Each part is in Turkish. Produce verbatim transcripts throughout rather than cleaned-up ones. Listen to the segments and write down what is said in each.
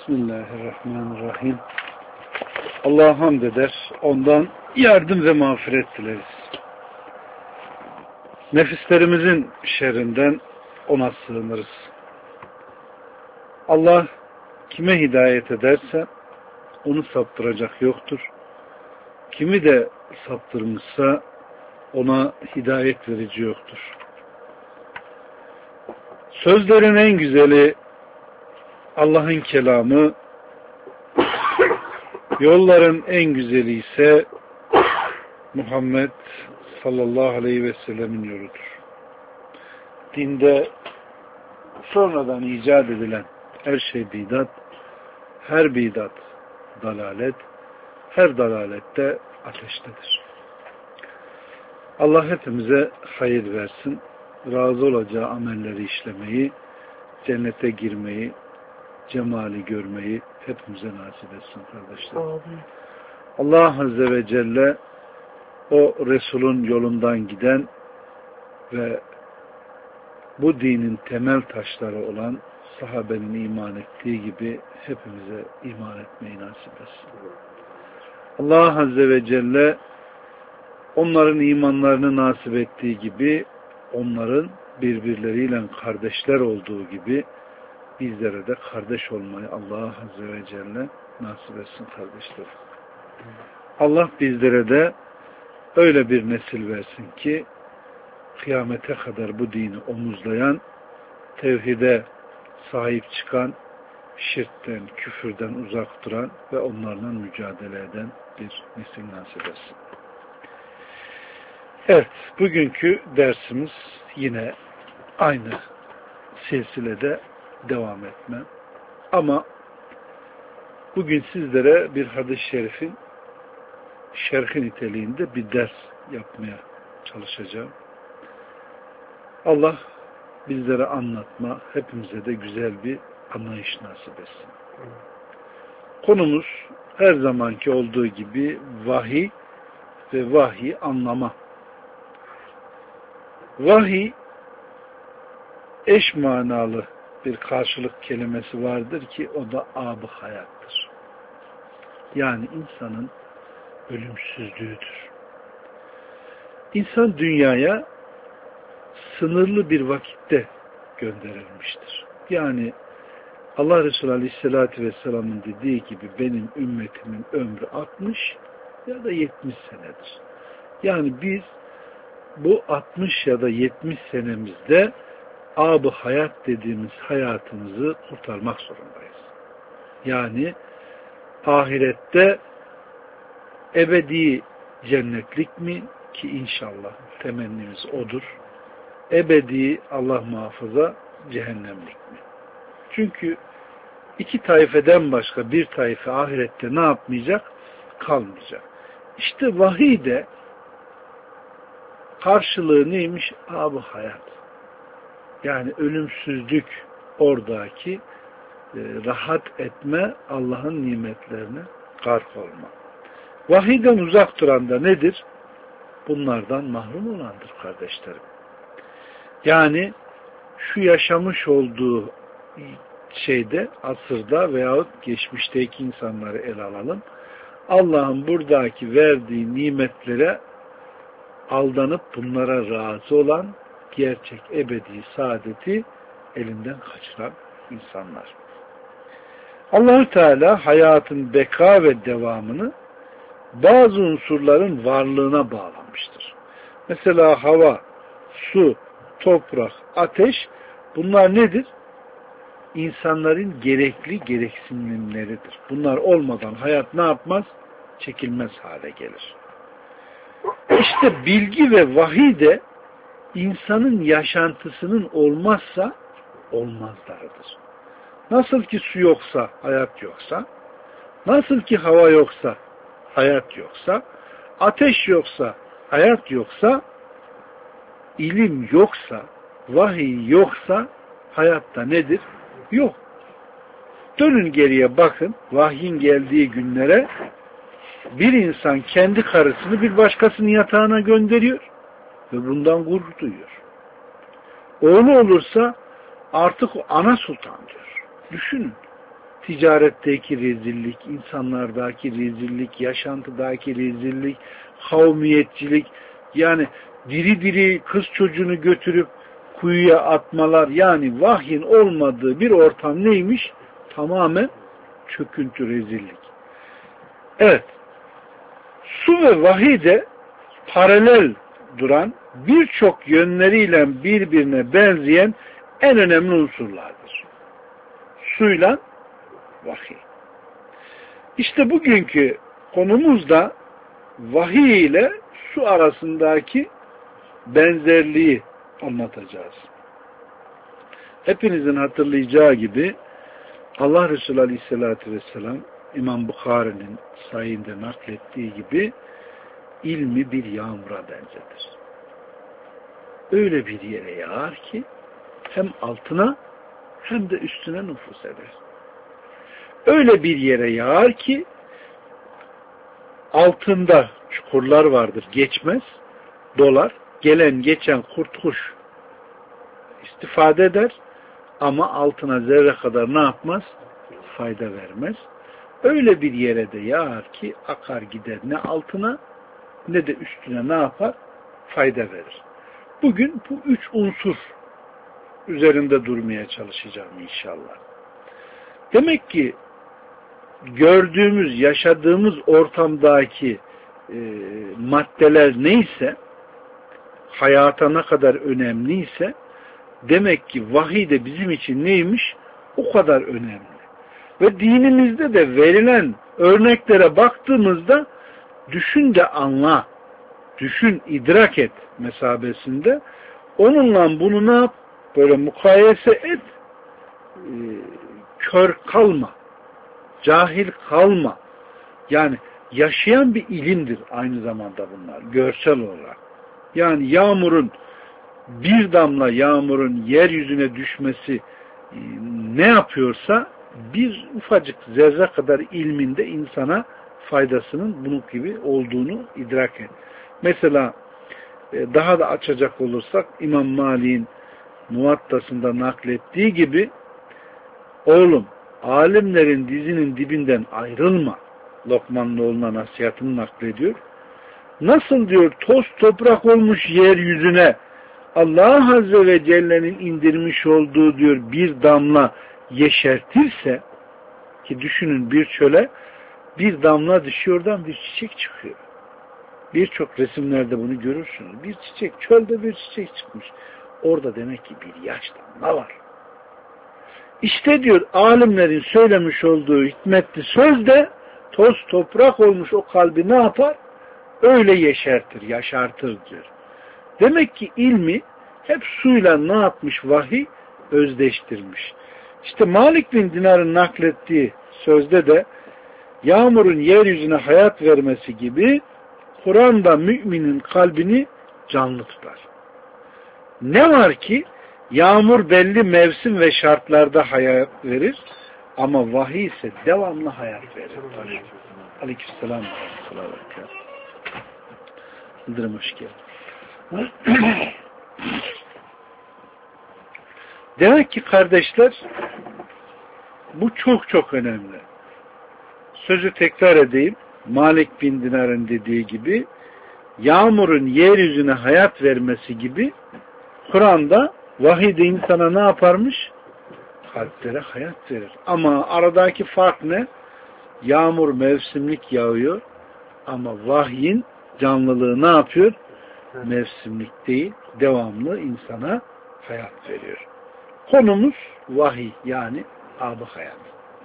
Bismillahirrahmanirrahim. Allah'a hamd eder, ondan yardım ve mağfiret dileriz. Nefislerimizin şerrinden ona sığınırız. Allah kime hidayet ederse onu saptıracak yoktur. Kimi de saptırmışsa ona hidayet verici yoktur. Sözlerin en güzeli Allah'ın kelamı, yolların en güzeli ise Muhammed sallallahu aleyhi ve sellemin yoludur. Dinde sonradan icat edilen her şey bidat, her bidat dalalet, her dalalette ateştedir. Allah hepimize hayır versin, razı olacağı amelleri işlemeyi, cennete girmeyi, cemali görmeyi hepimize nasip etsin kardeşlerim. Allah Azze ve Celle o Resul'ün yolundan giden ve bu dinin temel taşları olan sahabenin iman ettiği gibi hepimize iman etmeyi nasip etsin. Allah Azze ve Celle onların imanlarını nasip ettiği gibi onların birbirleriyle kardeşler olduğu gibi bizlere de kardeş olmayı Allah Azze ve Celle nasip etsin kardeşlerim. Allah bizlere de öyle bir nesil versin ki kıyamete kadar bu dini omuzlayan, tevhide sahip çıkan, şirkten, küfürden uzak duran ve onlarla mücadele eden bir nesil nasip etsin. Evet, bugünkü dersimiz yine aynı silsilede devam etme. Ama bugün sizlere bir hadis-i şerifin şerhi niteliğinde bir ders yapmaya çalışacağım. Allah bizlere anlatma, hepimize de güzel bir anlayış nasip etsin. Konumuz her zamanki olduğu gibi vahiy ve vahiy anlama. Vahiy eş manalı bir karşılık kelimesi vardır ki o da ab-ı hayattır. Yani insanın ölümsüzlüğüdür. İnsan dünyaya sınırlı bir vakitte gönderilmiştir. Yani Allah Resulü Aleyhisselatü Vesselam'ın dediği gibi benim ümmetimin ömrü altmış ya da yetmiş senedir. Yani biz bu altmış ya da yetmiş senemizde ab-ı hayat dediğimiz hayatımızı kurtarmak zorundayız. Yani ahirette ebedi cennetlik mi ki inşallah temennimiz odur. Ebedi Allah muhafaza cehennemlik mi? Çünkü iki taifeden başka bir taife ahirette ne yapmayacak? Kalmayacak. İşte vahiy de karşılığı neymiş? Ab-ı hayat. Yani ölümsüzlük oradaki e, rahat etme, Allah'ın nimetlerine gark olma. Vahiyden uzak duran da nedir? Bunlardan mahrum olandır kardeşlerim. Yani şu yaşamış olduğu şeyde, asırda veyahut geçmişteki insanları ele alalım. Allah'ın buradaki verdiği nimetlere aldanıp bunlara razı olan, gerçek ebedi saadeti elinden kaçıran insanlar. Allah-u Teala hayatın beka ve devamını bazı unsurların varlığına bağlamıştır. Mesela hava, su, toprak, ateş bunlar nedir? İnsanların gerekli gereksinimleridir. Bunlar olmadan hayat ne yapmaz? Çekilmez hale gelir. İşte bilgi ve vahiy de insanın yaşantısının olmazsa olmazlarıdır. Nasıl ki su yoksa hayat yoksa, nasıl ki hava yoksa hayat yoksa, ateş yoksa hayat yoksa, ilim yoksa, vahiy yoksa hayatta nedir? Yok. Dönün geriye bakın, vahyin geldiği günlere bir insan kendi karısını bir başkasının yatağına gönderiyor ve bundan gurur duyuyor. Oğlu olursa artık o ana sultan diyor. Düşünün. ticaretteki rezillik, insanlardaki rezillik, yaşantıdaki rezillik, kavmiyetçilik, yani diri diri kız çocuğunu götürüp kuyuya atmalar, yani vahyin olmadığı bir ortam neymiş? Tamamen çöküntü, rezillik. Evet, su ve vahiy de paralel duran, birçok yönleriyle birbirine benzeyen en önemli unsurlardır. Suyla vahiy. İşte bugünkü konumuz da vahiy ile su arasındaki benzerliği anlatacağız. Hepinizin hatırlayacağı gibi Allah Resulü Aleyhisselatü Vesselam İmam Bukhari'nin sayında naklettiği gibi ilmi bir yağmura benzetir. Öyle bir yere yağar ki hem altına hem de üstüne nüfuz eder. Öyle bir yere yağar ki altında çukurlar vardır, geçmez, dolar, gelen geçen kurt kuş istifade eder ama altına zerre kadar ne yapmaz? Fayda vermez. Öyle bir yere de yağar ki akar gider, ne altına ne de üstüne ne yapar? Fayda verir. Bugün bu üç unsur üzerinde durmaya çalışacağım inşallah. Demek ki gördüğümüz, yaşadığımız ortamdaki e, maddeler neyse, hayata ne kadar önemliyse, demek ki vahiy de bizim için neymiş? O kadar önemli. Ve dinimizde de verilen örneklere baktığımızda düşün de anla, düşün, idrak et mesabesinde, onunla bunu ne yap? Böyle mukayese et, e, kör kalma, cahil kalma. Yani yaşayan bir ilimdir aynı zamanda bunlar, görsel olarak. Yani yağmurun, bir damla yağmurun yeryüzüne düşmesi e, ne yapıyorsa, bir ufacık zerre kadar ilminde insana faydasının bunun gibi olduğunu idrak et. Mesela e, daha da açacak olursak İmam Malik'in Muvattası'nda naklettiği gibi, oğlum alimlerin dizinin dibinden ayrılma. Lokman'ın oğluna nasihatını naklediyor. Nasıl diyor toz toprak olmuş yeryüzüne Allah Azze ve Celle'nin indirmiş olduğu diyor bir damla yeşertirse, ki düşünün bir çöle bir damla düşüyordan bir çiçek çıkıyor. Birçok resimlerde bunu görürsünüz. Bir çiçek, çölde bir çiçek çıkmış. Orada demek ki bir yaş damla var. İşte diyor alimlerin söylemiş olduğu hikmetli söz de toz toprak olmuş o kalbi ne yapar? Öyle yeşertir, yaşartır diyor. Demek ki ilmi hep suyla ne yapmış? Vahiy özdeştirmiş. İşte Malik bin Dinar'ın naklettiği sözde de yağmurun yeryüzüne hayat vermesi gibi Kur'an'da müminin kalbini canlı tutar. Ne var ki yağmur belli mevsim ve şartlarda hayat verir ama vahiy ise devamlı hayat verir. Aleykümselam. Yıldırım hoş geldin. Demek ki kardeşler bu çok çok önemli. Sözü tekrar edeyim. Malik bin Dinar'ın dediği gibi yağmurun yeryüzüne hayat vermesi gibi Kur'an'da vahiy de insana ne yaparmış? Kalplere hayat verir. Ama aradaki fark ne? Yağmur mevsimlik yağıyor ama vahyin canlılığı ne yapıyor? Mevsimlik değil, devamlı insana hayat veriyor. Konumuz vahiy, yani ab-ı hayat.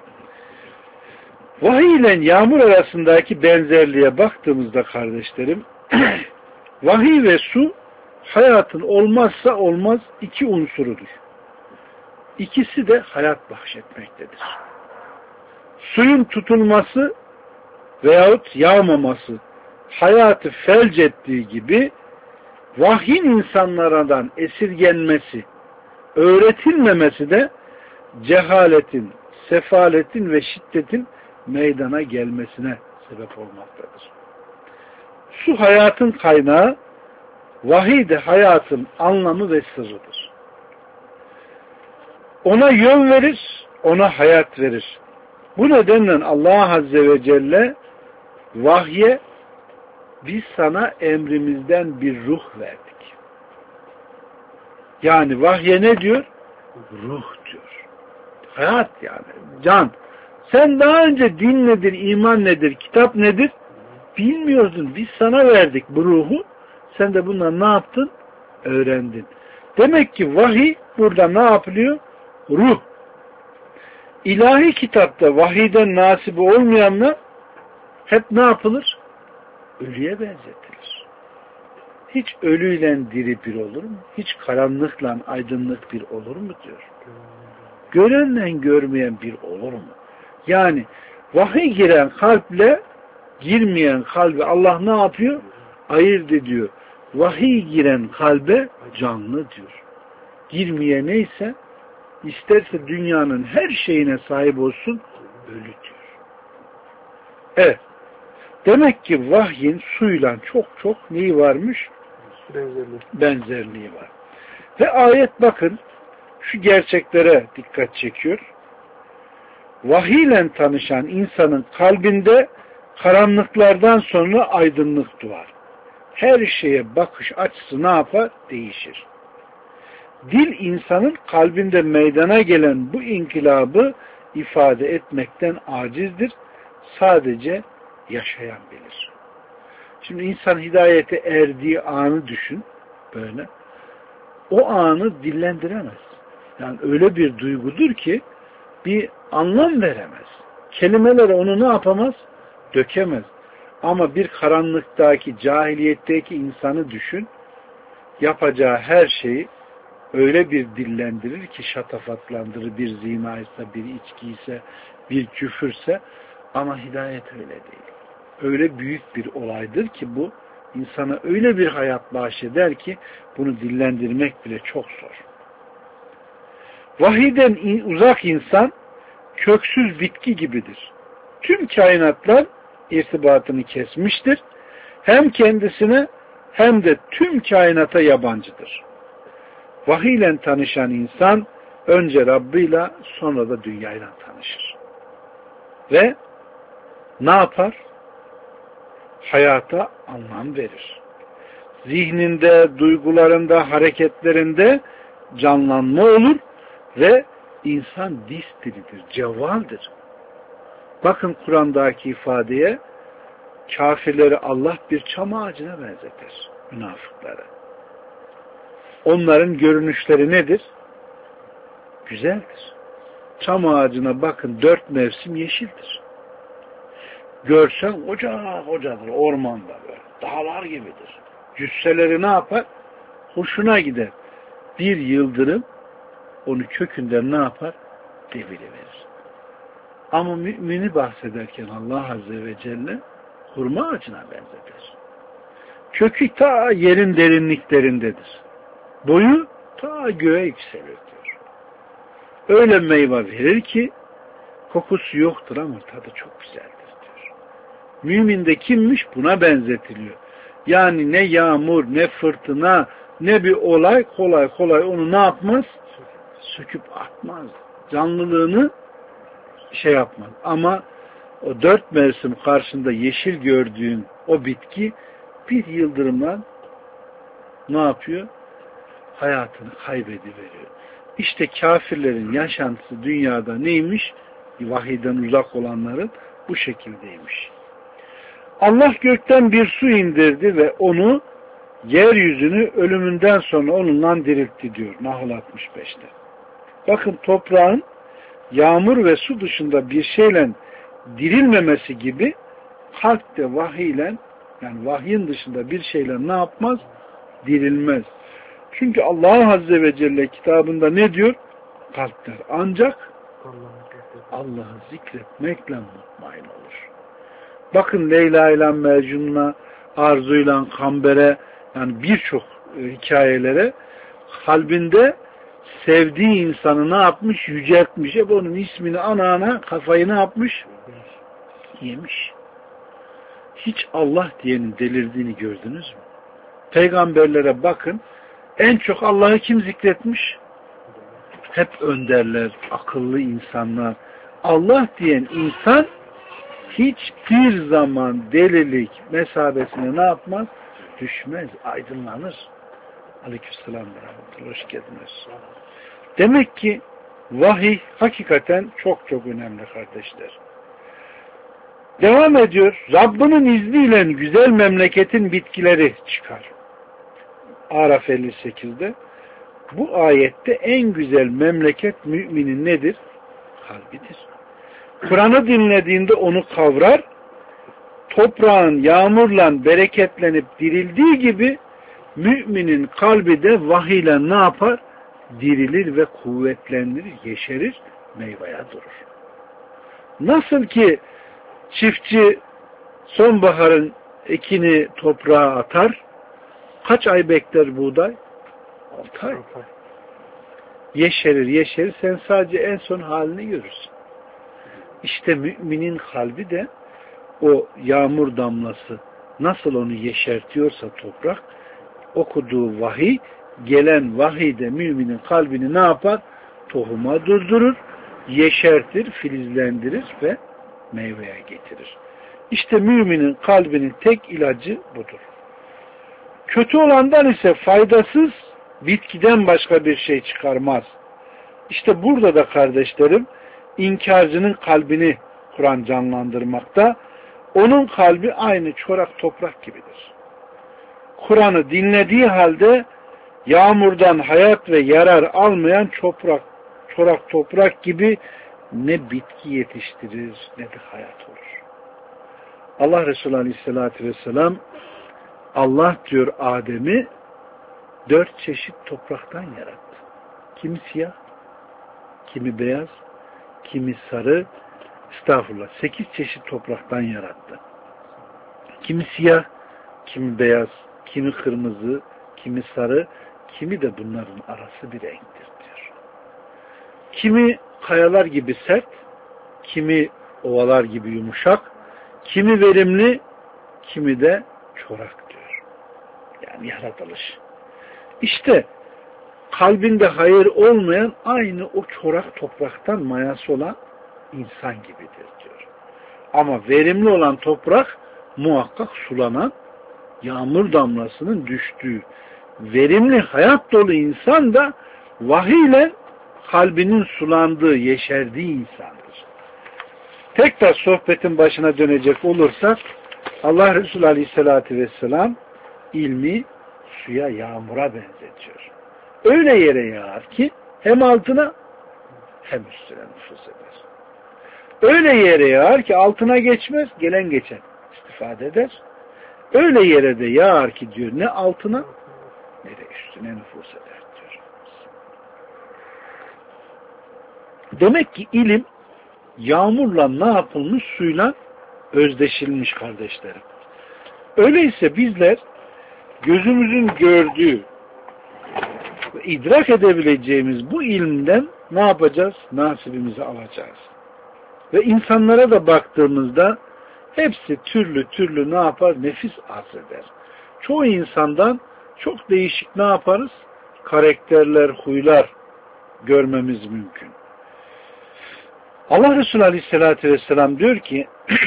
Vahiy ile yağmur arasındaki benzerliğe baktığımızda kardeşlerim, vahiy ve su hayatın olmazsa olmaz iki unsurudur. İkisi de hayat bahşetmektedir. Suyun tutulması veyahut yağmaması hayatı felç ettiği gibi vahyin insanlardan esirgenmesi, öğretilmemesi de cehaletin, sefaletin ve şiddetin meydana gelmesine sebep olmaktadır. Su hayatın kaynağı, vahiy de hayatın anlamı ve sırrıdır. Ona yön verir, ona hayat verir. Bu nedenle Allah Azze ve Celle vahye biz sana emrimizden bir ruh verdik. Yani vahye ne diyor? Ruh diyor. Hayat yani. Can. Sen daha önce din nedir, iman nedir, kitap nedir bilmiyordun. Biz sana verdik bu ruhu. Sen de bundan ne yaptın? Öğrendin. Demek ki vahiy burada ne yapılıyor? Ruh. İlahi kitapta vahiyden nasibi olmayanlar hep ne yapılır? Ölüye benzetilir. Hiç ölüyle diri bir olur mu? Hiç karanlıkla aydınlık bir olur mu diyor. Görenle görmeyen bir olur mu? Yani vahiy giren kalple girmeyen kalbi Allah ne yapıyor? Ayırt ediyor. Vahiy giren kalbe canlı diyor. Girmeye neyse isterse dünyanın her şeyine sahip olsun ölü diyor. Evet. Demek ki vahyin suyla çok çok neyi varmış? Benzerliği. Benzerliği var. Ve ayet bakın şu gerçeklere dikkat çekiyor. Vahiyle tanışan insanın kalbinde karanlıklardan sonra aydınlık doğar. Her şeye bakış açısı ne yapar? Değişir. Dil insanın kalbinde meydana gelen bu inkılabı ifade etmekten acizdir. Sadece yaşayan bilir. Şimdi insan hidayete erdiği anı düşün böyle. O anı dillendiremez. Yani öyle bir duygudur ki bir anlam veremez. Kelimeler onu ne yapamaz? Dökemez. Ama bir karanlıktaki, cahiliyetteki insanı düşün. Yapacağı her şeyi öyle bir dillendirir ki şatafatlandırır, bir zinaysa, bir içkiyse, bir küfürse, ama hidayet öyle değil. Öyle büyük bir olaydır ki bu insana öyle bir hayat bahşeder ki bunu dillendirmek bile çok zor. Vahiyden uzak insan köksüz bitki gibidir. Tüm kainatlar irtibatını kesmiştir. Hem kendisine hem de tüm kainata yabancıdır. Vahiyle tanışan insan önce Rabb'iyle sonra da dünyayla tanışır. Ve ne yapar? Hayata anlam verir. Zihninde, duygularında, hareketlerinde canlanma olur ve insan distilidir, cevvaldir. Bakın Kur'an'daki ifadeye, kafirleri Allah bir çam ağacına benzetir, münafıkları. Onların görünüşleri nedir? Güzeldir. Çam ağacına bakın, dört mevsim yeşildir. Görsen koca kocadır, ormanda böyle, dağlar gibidir. Cüsseleri ne yapar? Hoşuna gider. Bir yıldırım onu kökünden ne yapar? Deviriverir. Ama mümini bahsederken Allah Azze ve Celle hurma ağacına benzetir. Kökü ta yerin derinliklerindedir. Boyu ta göğe yükselir diyor. Öyle meyve verir ki kokusu yoktur ama tadı çok güzeldir diyor. Mümin de kimmiş? Buna benzetiliyor. Yani ne yağmur, ne fırtına, ne bir olay kolay kolay onu ne yapmaz? Söküp atmaz. Canlılığını şey yapmaz. Ama o dört mevsim karşında yeşil gördüğün o bitki bir yıldırımla ne yapıyor? Hayatını kaybediveriyor. İşte kafirlerin yaşantısı dünyada neymiş? Vahiyden uzak olanların bu şekildeymiş. Allah gökten bir su indirdi ve onu yeryüzünü ölümünden sonra onunla diriltti diyor Nahl altmış beşte. Bakın toprağın yağmur ve su dışında bir şeyle dirilmemesi gibi kalp de vahiyle, yani vahyin dışında bir şeyle ne yapmaz? Dirilmez. Çünkü Allah Azze ve Celle kitabında ne diyor? Kalpler ancak Allah'ı zikretmekle mutmain olur. Bakın Leyla ile Mecnun'a, Arzu ile Kamber'e, yani birçok e, hikayelere kalbinde sevdiği insanı ne yapmış? Yüceltmiş. Hep onun ismini ana ana kafayı ne yapmış? Yemiş. Hiç Allah diyenin delirdiğini gördünüz mü? Peygamberlere bakın. En çok Allah'ı kim zikretmiş? Hep önderler, akıllı insanlar, Allah diyen insan hiçbir zaman delilik mesabesine ne yapmaz? Düşmez, aydınlanır. Aleykümselam ve rahmetullah. Hoş geldiniz. Demek ki vahiy hakikaten çok çok önemli kardeşler. Devam ediyor. Rabbinin izniyle güzel memleketin bitkileri çıkar. Araf elli sekizde. Bu ayette en güzel memleket müminin nedir? Kalbidir. Kur'an'ı dinlediğinde onu kavrar, toprağın yağmurla bereketlenip dirildiği gibi müminin kalbi de vahiyle ne yapar? Dirilir ve kuvvetlenir, yeşerir, meyveye durur. Nasıl ki çiftçi sonbaharın ekini toprağa atar, kaç ay bekler buğday? Altı ay. Yeşerir, yeşerir, sen sadece en son halini görürsün. İşte müminin kalbi de o yağmur damlası nasıl onu yeşertiyorsa toprak, okuduğu vahiy, gelen vahiy de müminin kalbini ne yapar? Tohuma durdurur, yeşertir, filizlendirir ve meyveye getirir. İşte müminin kalbinin tek ilacı budur. Kötü olandan ise faydasız bitkiden başka bir şey çıkarmaz. İşte burada da kardeşlerim, inkarcının kalbini Kur'an canlandırmakta. Onun kalbi aynı çorak toprak gibidir. Kur'an'ı dinlediği halde yağmurdan hayat ve yarar almayan toprak, çorak toprak gibi ne bitki yetiştirir ne de hayat olur. Allah Resulü Aleyhisselatü Vesselam, Allah diyor Adem'i dört çeşit topraktan yarattı. Kimi siyah, kimi beyaz, kimi sarı, estağfurullah, sekiz çeşit topraktan yarattı. Kimi siyah, kimi beyaz, kimi kırmızı, kimi sarı, kimi de bunların arası bir renktir diyor. Kimi kayalar gibi sert, kimi ovalar gibi yumuşak, kimi verimli, kimi de çorak diyor. Yani yaratılış. İşte kalbinde hayır olmayan aynı o çorak topraktan mayası olan insan gibidir diyor. Ama verimli olan toprak muhakkak sulanan, yağmur damlasının düştüğü, verimli hayat dolu insan da vahiyle kalbinin sulandığı, yeşerdiği insandır. Tekrar sohbetin başına dönecek olursak, Allah Resulü Aleyhisselatü Vesselam ilmi suya, yağmura benzetiyor. Öyle yere yağar ki hem altına hem üstüne nüfuz eder. Öyle yere yağar ki altına geçmez, gelen geçen istifade eder. Öyle yere de yağar ki diyor ne altına ne de üstüne nüfuz eder diyor. Demek ki ilim yağmurla ne yapılmış? Suyla özdeşilmiş kardeşlerim. Öyleyse bizler gözümüzün gördüğü ve idrak edebileceğimiz bu ilimden ne yapacağız? Nasibimizi alacağız. Ve insanlara da baktığımızda hepsi türlü türlü ne yapar? Nefis arz eder. Çoğu insandan çok değişik ne yaparız? Karakterler, huylar görmemiz mümkün. Allah Resulü Aleyhisselatü Vesselam diyor ki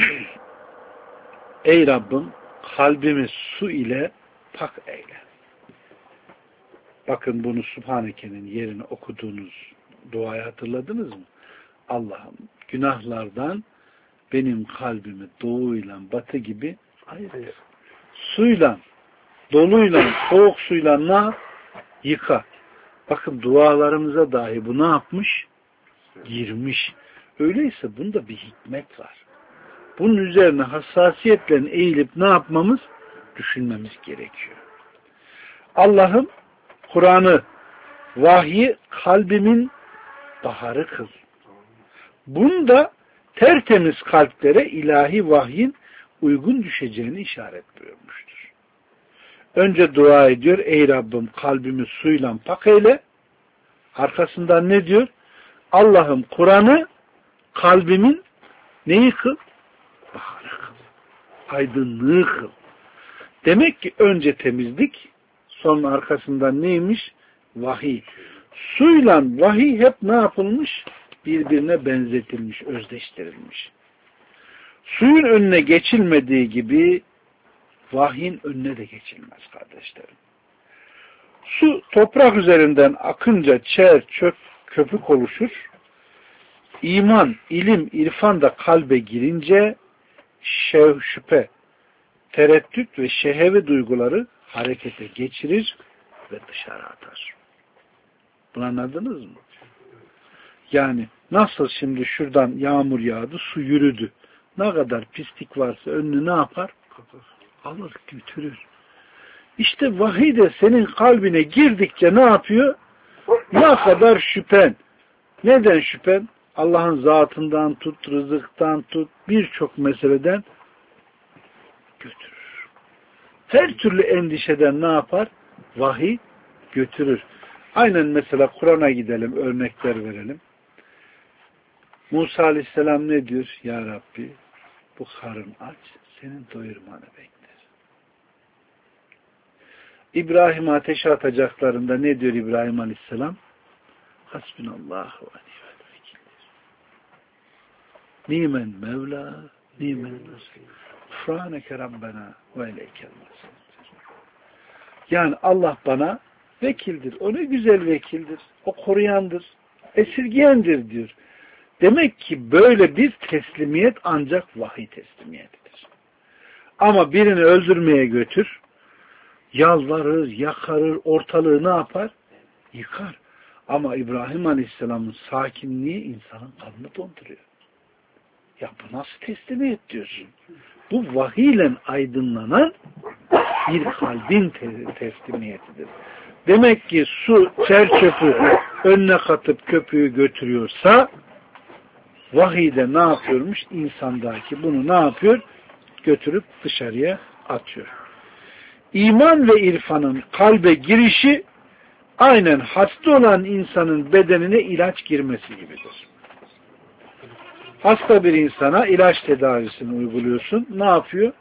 ey Rabbim kalbimi su ile pak eyle. Bakın bunu Subhaneke'nin yerine okuduğunuz duayı hatırladınız mı? Allah'ım günahlardan benim kalbimi doğuyla batı gibi ayır. Suyla, doluyla, soğuk suyla ne yap? Yıka. Bakın dualarımıza dahi bu ne yapmış? Girmiş. Öyleyse bunda bir hikmet var. Bunun üzerine hassasiyetle eğilip ne yapmamız? Düşünmemiz gerekiyor. Allah'ım Kur'an'ı, vahyi kalbimin baharı kıl. Bunda tertemiz kalplere ilahi vahyin uygun düşeceğini işaret buyurmuştur. Önce dua ediyor. Ey Rabbim kalbimi suyla pak eyle. Arkasından ne diyor? Allah'ım Kur'an'ı kalbimin neyi kıl? Baharı kıl. Aydınlığı kıl. Demek ki önce temizlik, sonra arkasından neymiş? Vahiy. Suyla vahiy hep ne yapılmış? birbirine benzetilmiş, özdeştirilmiş. Suyun önüne geçilmediği gibi vahyin önüne de geçilmez kardeşlerim. Su toprak üzerinden akınca çer, çöp, köpük oluşur. İman, ilim, irfan da kalbe girince şev, şüphe, tereddüt ve şehevi duyguları harekete geçirir ve dışarı atar. Bunu anladınız mı? Yani nasıl şimdi şuradan yağmur yağdı, su yürüdü. Ne kadar pislik varsa önünü ne yapar? Alır, götürür. İşte vahiy de senin kalbine girdikçe ne yapıyor? Ne kadar şüphen. Neden şüphen? Allah'ın zatından tut, rızıktan tut, birçok meseleden götürür. Her türlü endişeden ne yapar? Vahiy götürür. Aynen mesela Kur'an'a gidelim, örnekler verelim. Musa Aleyhisselam ne diyor? Ya Rabbi, bu karın aç, senin doyurmanı bekler. İbrahim'i ateşe atacaklarında ne diyor İbrahim Aleyhisselam? Hasbunallahu ve ni'mel vekildir. Nimen Mevla, nimen nasir. Gufraneke Rabbena ve ileykel masir. Yani Allah bana vekildir. O ne güzel vekildir. O koruyandır. Esirgeyendir diyor. Demek ki böyle bir teslimiyet ancak vahiy teslimiyetidir. Ama birini öldürmeye götür, yalvarır, yakarır, ortalığı ne yapar? Yıkar. Ama İbrahim Aleyhisselam'ın sakinliği insanın kanını donduruyor. Ya bu nasıl teslimiyet diyorsun? Bu vahiyle aydınlanan bir kalbin te- teslimiyetidir. Demek ki su çerçöpü önüne katıp köpüğü götürüyorsa vahiyde ne yapıyormuş? İnsandaki bunu ne yapıyor? Götürüp dışarıya atıyor. İman ve irfanın kalbe girişi aynen hasta olan insanın bedenine ilaç girmesi gibidir. Hasta bir insana ilaç tedavisini uyguluyorsun. Ne yapıyor?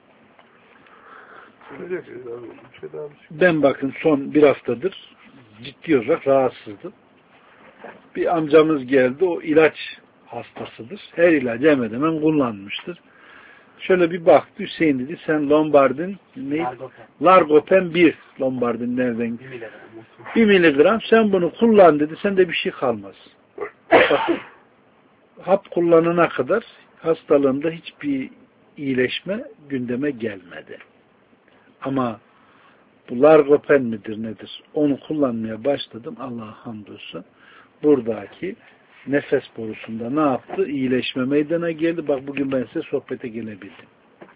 Ben bakın son bir haftadır ciddi olarak rahatsızdım. Bir amcamız geldi. O ilaç hastasıdır. Her ilacı hemen hemen kullanmıştır. Şöyle bir baktı. Hüseyin dedi sen Lombardin ne? Largopen bir. Lombardin nereden? Bir miligram. Sen bunu kullan dedi. Sende bir şey kalmaz. Bakın, hap kullanana kadar hastalığımda hiçbir iyileşme gündeme gelmedi. Ama bu Largopen midir nedir? Onu kullanmaya başladım. Allah'a hamdolsun. Buradaki nefes borusunda ne yaptı? İyileşme meydana geldi. Bak bugün ben size sohbete gelebildim.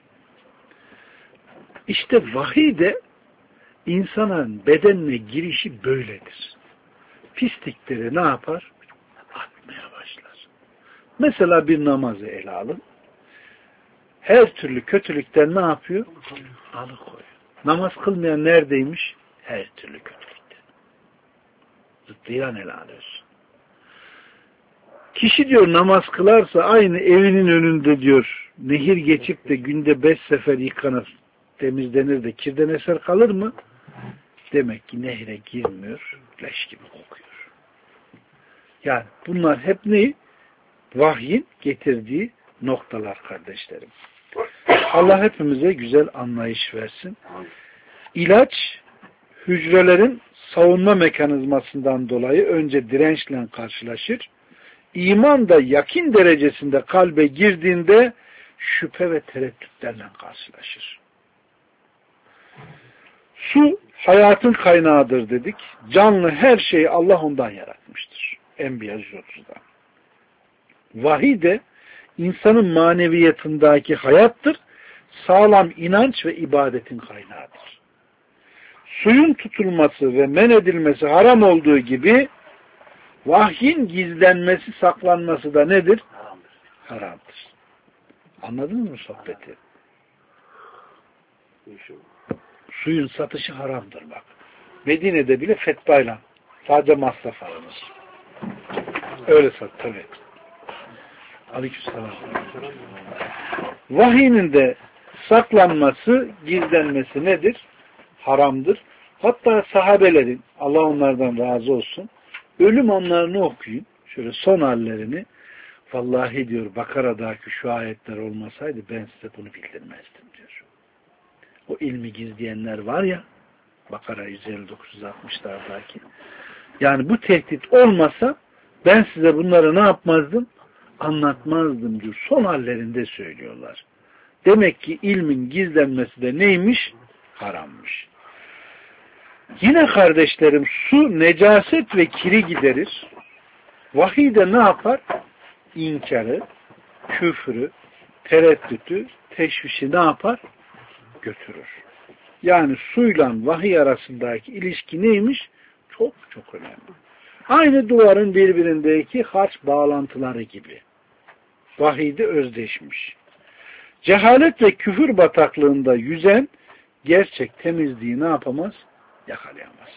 İşte vahiy de insanın bedenine girişi böyledir. Pislikleri ne yapar? Atmaya başlar. Mesela bir namazı ele alın. Her türlü kötülükten ne yapıyor? Alıkoyuyor. Namaz kılmayan neredeymiş? Her türlü kötülükten. Zıttıyla ele alıyorsun. Kişi diyor namaz kılarsa aynı evinin önünde diyor nehir geçip de günde beş sefer yıkanır, temizlenir de kirden eser kalır mı? Demek ki nehre girmiyor, leş gibi kokuyor. Yani bunlar hep ne? Vahyin getirdiği noktalar kardeşlerim. Allah hepimize güzel anlayış versin. İlaç hücrelerin savunma mekanizmasından dolayı önce dirençle karşılaşır. İman da yakin derecesinde kalbe girdiğinde şüphe ve tereddütlerle karşılaşır. Su hayatın kaynağıdır dedik. Canlı her şeyi Allah ondan yaratmıştır. Enbiya yüz otuzda. Vahiy de insanın maneviyatındaki hayattır. Sağlam inanç ve ibadetin kaynağıdır. Suyun tutulması ve men edilmesi haram olduğu gibi vahyin gizlenmesi, saklanması da nedir? Haramdır. Haramdır. Anladınız mı sohbeti? Suyun satışı haramdır bak. Medine'de bile fetvayla. Sadece masraf alınır. Öyle sat tabi. Aleykümselam. Vahinin de saklanması, gizlenmesi nedir? Haramdır. Hatta sahabelerin, Allah onlardan razı olsun, ölüm anlarını okuyun. şöyle son hallerini, vallahi diyor Bakara'daki şu ayetler olmasaydı ben size bunu bildirmezdim diyor. O ilmi gizleyenler var ya, Bakara yüz elli dokuz yüz altmışlardaki. Yani bu tehdit olmasa ben size bunları ne yapmazdım? Anlatmazdım diyor. Son hallerinde söylüyorlar. Demek ki ilmin gizlenmesi de neymiş? Harammış. Yine kardeşlerim su necaset ve kiri giderir. Vahiy de ne yapar? İnkarı, küfrü, tereddütü, teşvişi ne yapar? Götürür. Yani suyla vahiy arasındaki ilişki neymiş? Çok çok önemli. Aynı duvarın birbirindeki harç bağlantıları gibi. Vahiyde özdeşmiş. Cehalet ve küfür bataklığında yüzen gerçek temizliği ne yapamaz? Yakalayamaz.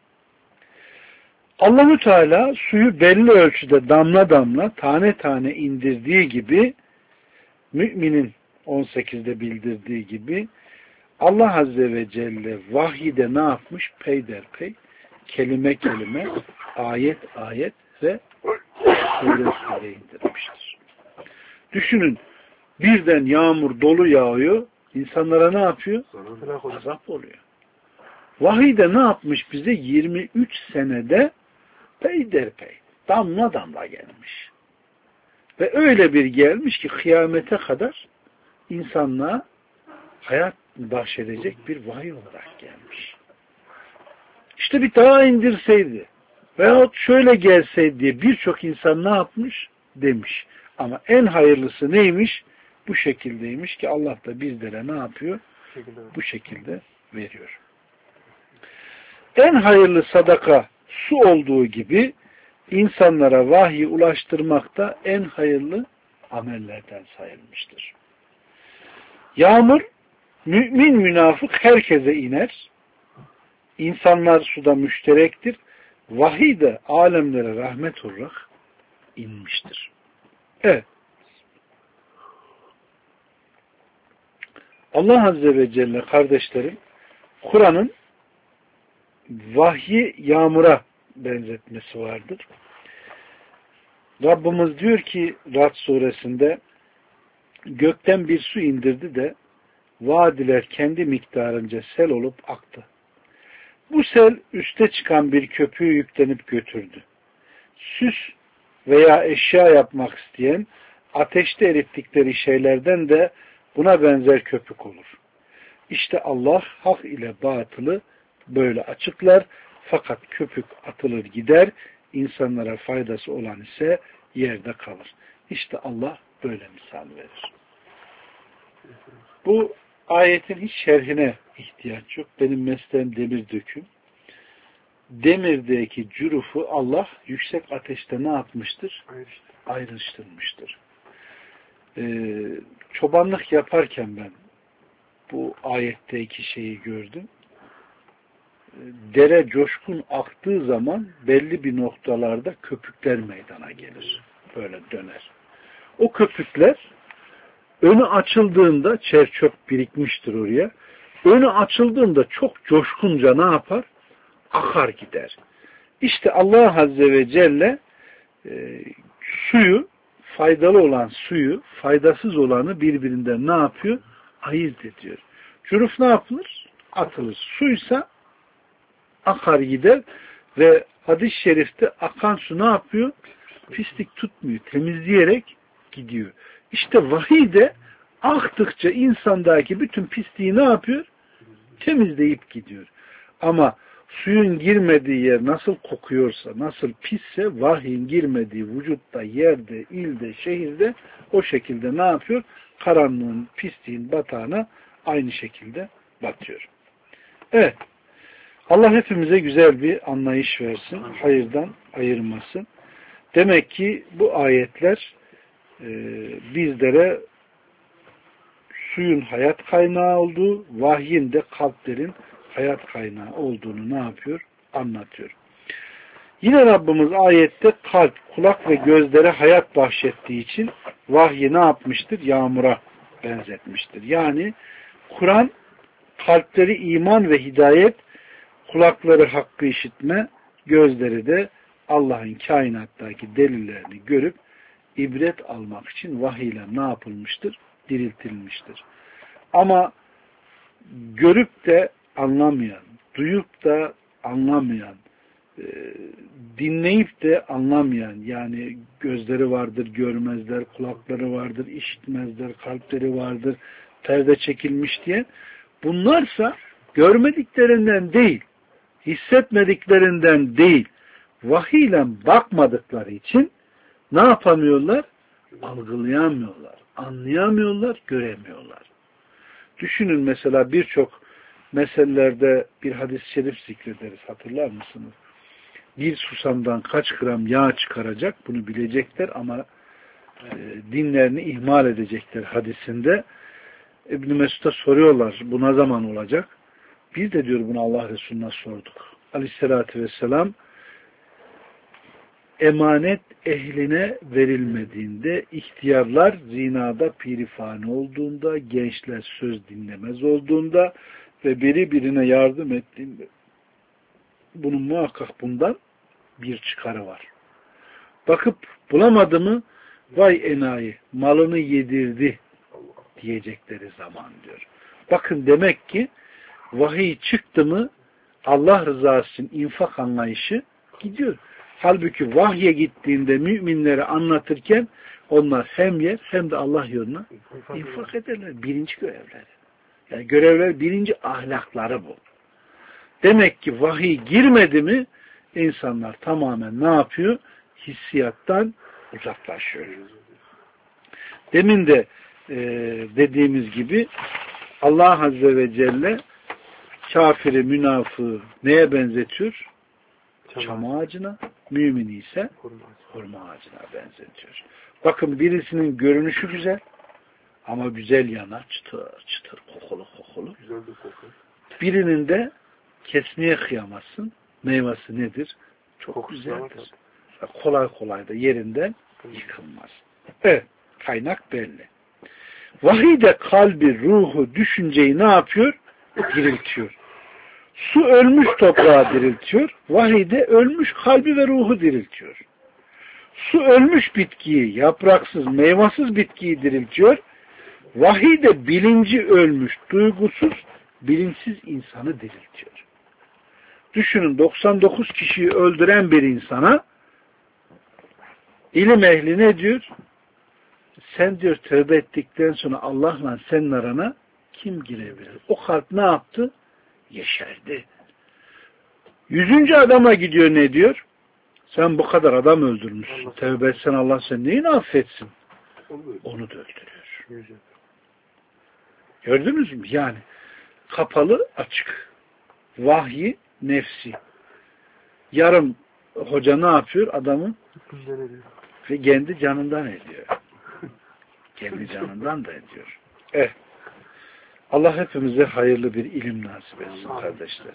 Allah-u Teala suyu belli ölçüde damla damla tane tane indirdiği gibi müminin on sekizde bildirdiği gibi Allah Azze ve Celle vahyide ne yapmış? Peyderpey, kelime kelime, ayet ayet ve sure sure indirmiştir. Düşünün, birden yağmur dolu yağıyor, insanlara ne yapıyor? Azap oluyor. Vahiyde ne yapmış bize? yirmi üç senede peyderpey, damla damla gelmiş. Ve öyle bir gelmiş ki kıyamete kadar insanlığa hayat bahşedecek bir vahiy olarak gelmiş. İşte bir daha indirseydi veyahut şöyle gelseydi diye birçok insan ne yapmış? Demiş. Ama en hayırlısı neymiş? Bu şekildeymiş ki Allah da bizlere ne yapıyor? Bu şekilde veriyor. En hayırlı sadaka su olduğu gibi insanlara vahyi ulaştırmak da en hayırlı amellerden sayılmıştır. Yağmur mümin münafık herkese iner. İnsanlar suda müşterektir. Vahiy de alemlere rahmet olarak inmiştir. Evet. Allah Azze ve Celle kardeşlerim Kur'an'ın vahyi yağmura benzetmesi vardır. Rabbimiz diyor ki Ra'd suresinde gökten bir su indirdi de vadiler kendi miktarınca sel olup aktı. Bu sel üste çıkan bir köpüğü yüklenip götürdü. Süs veya eşya yapmak isteyen ateşte erittikleri şeylerden de buna benzer köpük olur. İşte Allah hak ile batılı böyle açıklar fakat köpük atılır gider, insanlara faydası olan ise yerde kalır. İşte Allah böyle misal verir. Bu ayetin hiç şerhine ihtiyaç yok. Benim mesleğim demir döküm. Demirdeki cürufu Allah yüksek ateşte ne yapmıştır? Ayrıştırmıştır. Ee, çobanlık yaparken ben bu ayetteki şeyi gördüm. Dere coşkun aktığı zaman belli bir noktalarda köpükler meydana gelir. Böyle döner. O köpükler önü açıldığında çer çöp birikmiştir oraya. Önü açıldığında çok coşkunca ne yapar? Akar gider. İşte Allah Azze ve Celle e, suyu, faydalı olan suyu, faydasız olanı birbirinden ne yapıyor? Ayırt ediyor. Cüruf ne yapılır? Atılır. Suysa akar gider ve hadis-i şerifte akan su ne yapıyor? Pislik tutmuyor. Temizleyerek gidiyor. İşte vahiy de aktıkça insandaki bütün pisliği ne yapıyor? Temizleyip gidiyor. Ama suyun girmediği yer nasıl kokuyorsa, nasıl pisse, vahyin girmediği vücutta, yerde, ilde, şehirde o şekilde ne yapıyor? Karanlığın, pisliğin batağına aynı şekilde batıyor. Evet. Allah hepimize güzel bir anlayış versin. Hayırdan ayırmasın. Demek ki bu ayetler e, bizlere suyun hayat kaynağı olduğu, vahyin de kalplerin hayat kaynağı olduğunu ne yapıyor? Anlatıyor. Yine Rabbimiz ayette kalp, kulak ve gözlere hayat bahşettiği için vahyi ne yapmıştır? Yağmura benzetmiştir. Yani Kur'an kalpleri iman ve hidayet, kulakları hakkı işitme, gözleri de Allah'ın kainattaki delillerini görüp ibret almak için vahiyle ne yapılmıştır? Diriltilmiştir. Ama görüp de anlamayan, duyup da anlamayan, dinleyip de anlamayan, yani gözleri vardır, görmezler, kulakları vardır, işitmezler, kalpleri vardır, perde çekilmiş diye. Bunlarsa görmediklerinden değil, hissetmediklerinden değil, vahiyle bakmadıkları için ne yapamıyorlar? Algılayamıyorlar, anlayamıyorlar, göremiyorlar. Düşünün mesela birçok meselelerde bir hadis-i şerif zikrederiz, hatırlar mısınız? Bir susamdan kaç gram yağ çıkaracak bunu bilecekler ama e, dinlerini ihmal edecekler hadisinde. İbn-i Mesud'a soruyorlar bu ne zaman olacak? Biz de diyor bunu Allah Resulü'ne sorduk. Aleyhissalatü vesselam emanet ehline verilmediğinde, ihtiyarlar zinada pirifani olduğunda, gençler söz dinlemez olduğunda ve biri birine yardım ettiğinde bunun muhakkak bundan bir çıkarı var. Bakıp bulamadı mı vay enayi malını yedirdi diyecekleri zaman diyor. Bakın demek ki vahiy çıktı mı Allah rızası için infak anlayışı gidiyor. Halbuki vahye gittiğinde müminleri anlatırken onlar hem yer hem de Allah yoluna infak ederler. Birinci görevleri. Yani görevler birinci ahlakları bu. Demek ki vahiy girmedi mi insanlar tamamen ne yapıyor? Hissiyattan uzaklaşıyor. Demin de e, dediğimiz gibi Allah Azze ve Celle kafiri, münafığı neye benzetiyor? Çam ağacına, mümini ise hurma ağacına benzetiyor. Bakın birisinin görünüşü güzel ama güzel yana çıtır çıtır kokulu kokulu. Birinin de kesmeye kıyamazsın. Meyvesi nedir? Çok Kokusu güzeldir. Kolay kolay da yerinden yıkılmaz. Evet. Kaynak belli. Vahiy de kalbi, ruhu, düşünceyi ne yapıyor? Diriltiyor. Su ölmüş toprağı diriltiyor. Vahiy de ölmüş kalbi ve ruhu diriltiyor. Su ölmüş bitkiyi, yapraksız, meyvasız bitkiyi diriltiyor. Vahiy de bilinci ölmüş, duygusuz, bilinçsiz insanı diriltiyor. Düşünün doksan dokuz kişiyi öldüren bir insana ilim ehli ne diyor? Sen diyor tövbe ettikten sonra Allah'la senin arana kim girebilir? O kalp ne yaptı? Yeşerdi. Yüzüncü adama gidiyor ne diyor? Sen bu kadar adam öldürmüşsün. Allah tövbe etsen Allah sen neyini affetsin? Onu da öldürüyor. Gördünüz mü? Yani kapalı açık. Vahyi nefsi. Yarım hoca ne yapıyor? Adamı ve kendi canından ediyor. Kendi canından da ediyor. Eh. Allah hepimize hayırlı bir ilim nasip etsin kardeşler.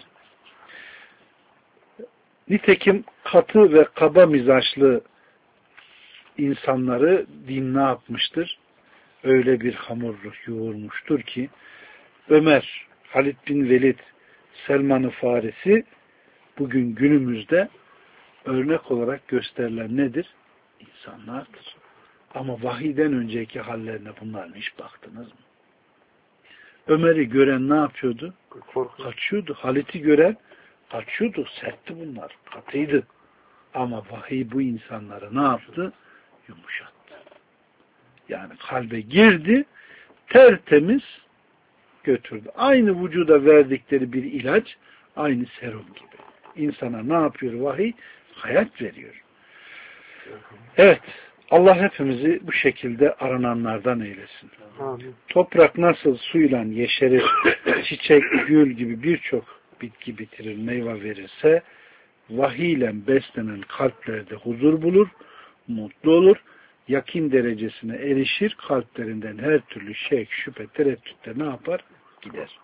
Nitekim katı ve kaba mizaçlı insanları din ne yapmıştır? Öyle bir hamurlu yoğurmuştur ki Ömer, Halid bin Velid, Selman-ı Farisi bugün günümüzde örnek olarak gösterilen nedir? İnsanlardır. Ama vahiyden önceki hallerine bunlar hiç baktınız mı? Ömer'i gören ne yapıyordu? Korkuyor. Kaçıyordu. Halit'i gören kaçıyordu. Sertti bunlar. Katıydı. Ama vahiy bu insanları ne yaptı? Yumuşattı. Yani kalbe girdi, tertemiz götürdü. Aynı vücuda verdikleri bir ilaç, aynı serum gibi. İnsana ne yapıyor vahiy? Hayat veriyor. Evet. Allah hepimizi bu şekilde arananlardan eylesin. Amin. Toprak nasıl suyla yeşerir, çiçek, gül gibi birçok bitki bitirir, meyve verirse, vahiy ile beslenen kalplerde huzur bulur, mutlu olur, yakin derecesine erişir, kalplerinden her türlü şek, şüphe, tereddütte ne yapar? Gider.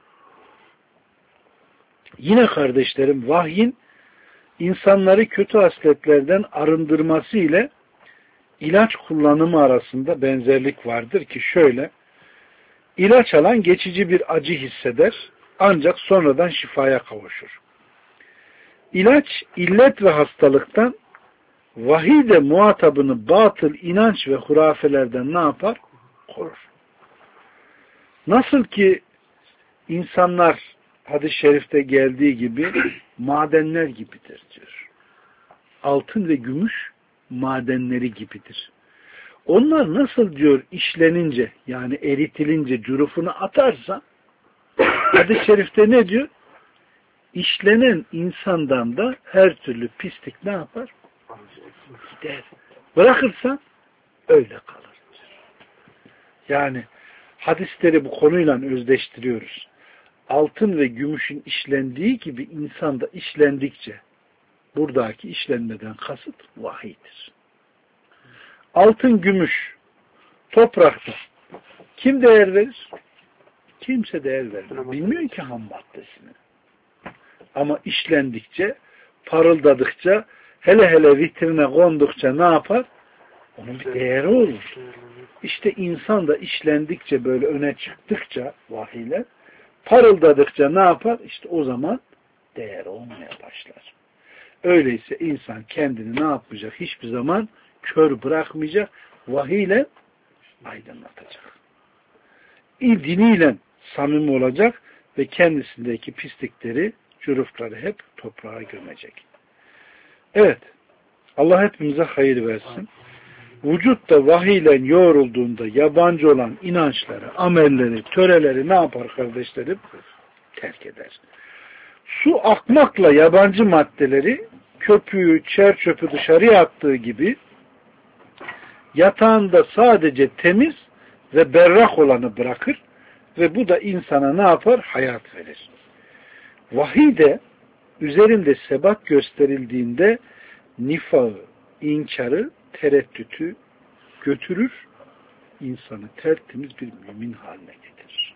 Yine kardeşlerim, vahyin insanları kötü hasletlerden arındırması ile ilaç kullanımı arasında benzerlik vardır ki şöyle, ilaç alan geçici bir acı hisseder, ancak sonradan şifaya kavuşur. İlaç, illet ve hastalıktan, vahiy de muhatabını batıl inanç ve hurafelerden ne yapar? Korur. Nasıl ki insanlar hadis-i şerifte geldiği gibi madenler gibidir diyor. Altın ve gümüş madenleri gibidir. Onlar nasıl diyor işlenince, yani eritilince cürufunu atarsa, hadis-i şerifte ne diyor? İşlenen insandan da her türlü pislik ne yapar? Gider. Bırakırsan öyle kalır. Yani hadisleri bu konuyla özdeştiriyoruz. Altın ve gümüşün işlendiği gibi insanda işlendikçe, buradaki işlenmeden kasıt vahiydir. Altın, gümüş toprakta kim değer verir? Kimse değer vermez. Bilmiyor ki ham maddesini. Ama işlendikçe, parıldadıkça, hele hele vitrine kondukça ne yapar? Onun bir değeri olur. İşte insan da işlendikçe, böyle öne çıktıkça vahiyle, parıldadıkça ne yapar? İşte o zaman değer olmaya başlar. Öyleyse insan kendini ne yapmayacak? Hiçbir zaman kör bırakmayacak. Vahiyle aydınlatacak. İl diniyle samimi olacak ve kendisindeki pislikleri, cürufları hep toprağa gömecek. Evet. Allah hepimize hayır versin. Vücutta vahiyle yoğrulduğunda yabancı olan inançları, amelleri, töreleri ne yapar kardeşlerim? Terk eder. Su akmakla yabancı maddeleri köpüğü, çer çöpü dışarıya attığı gibi yatağında sadece temiz ve berrak olanı bırakır ve bu da insana ne yapar? Hayat verir. Vahiy de üzerinde sebat gösterildiğinde nifağı, inkarı, tereddütü götürür, insanı tertemiz bir mümin haline getirir.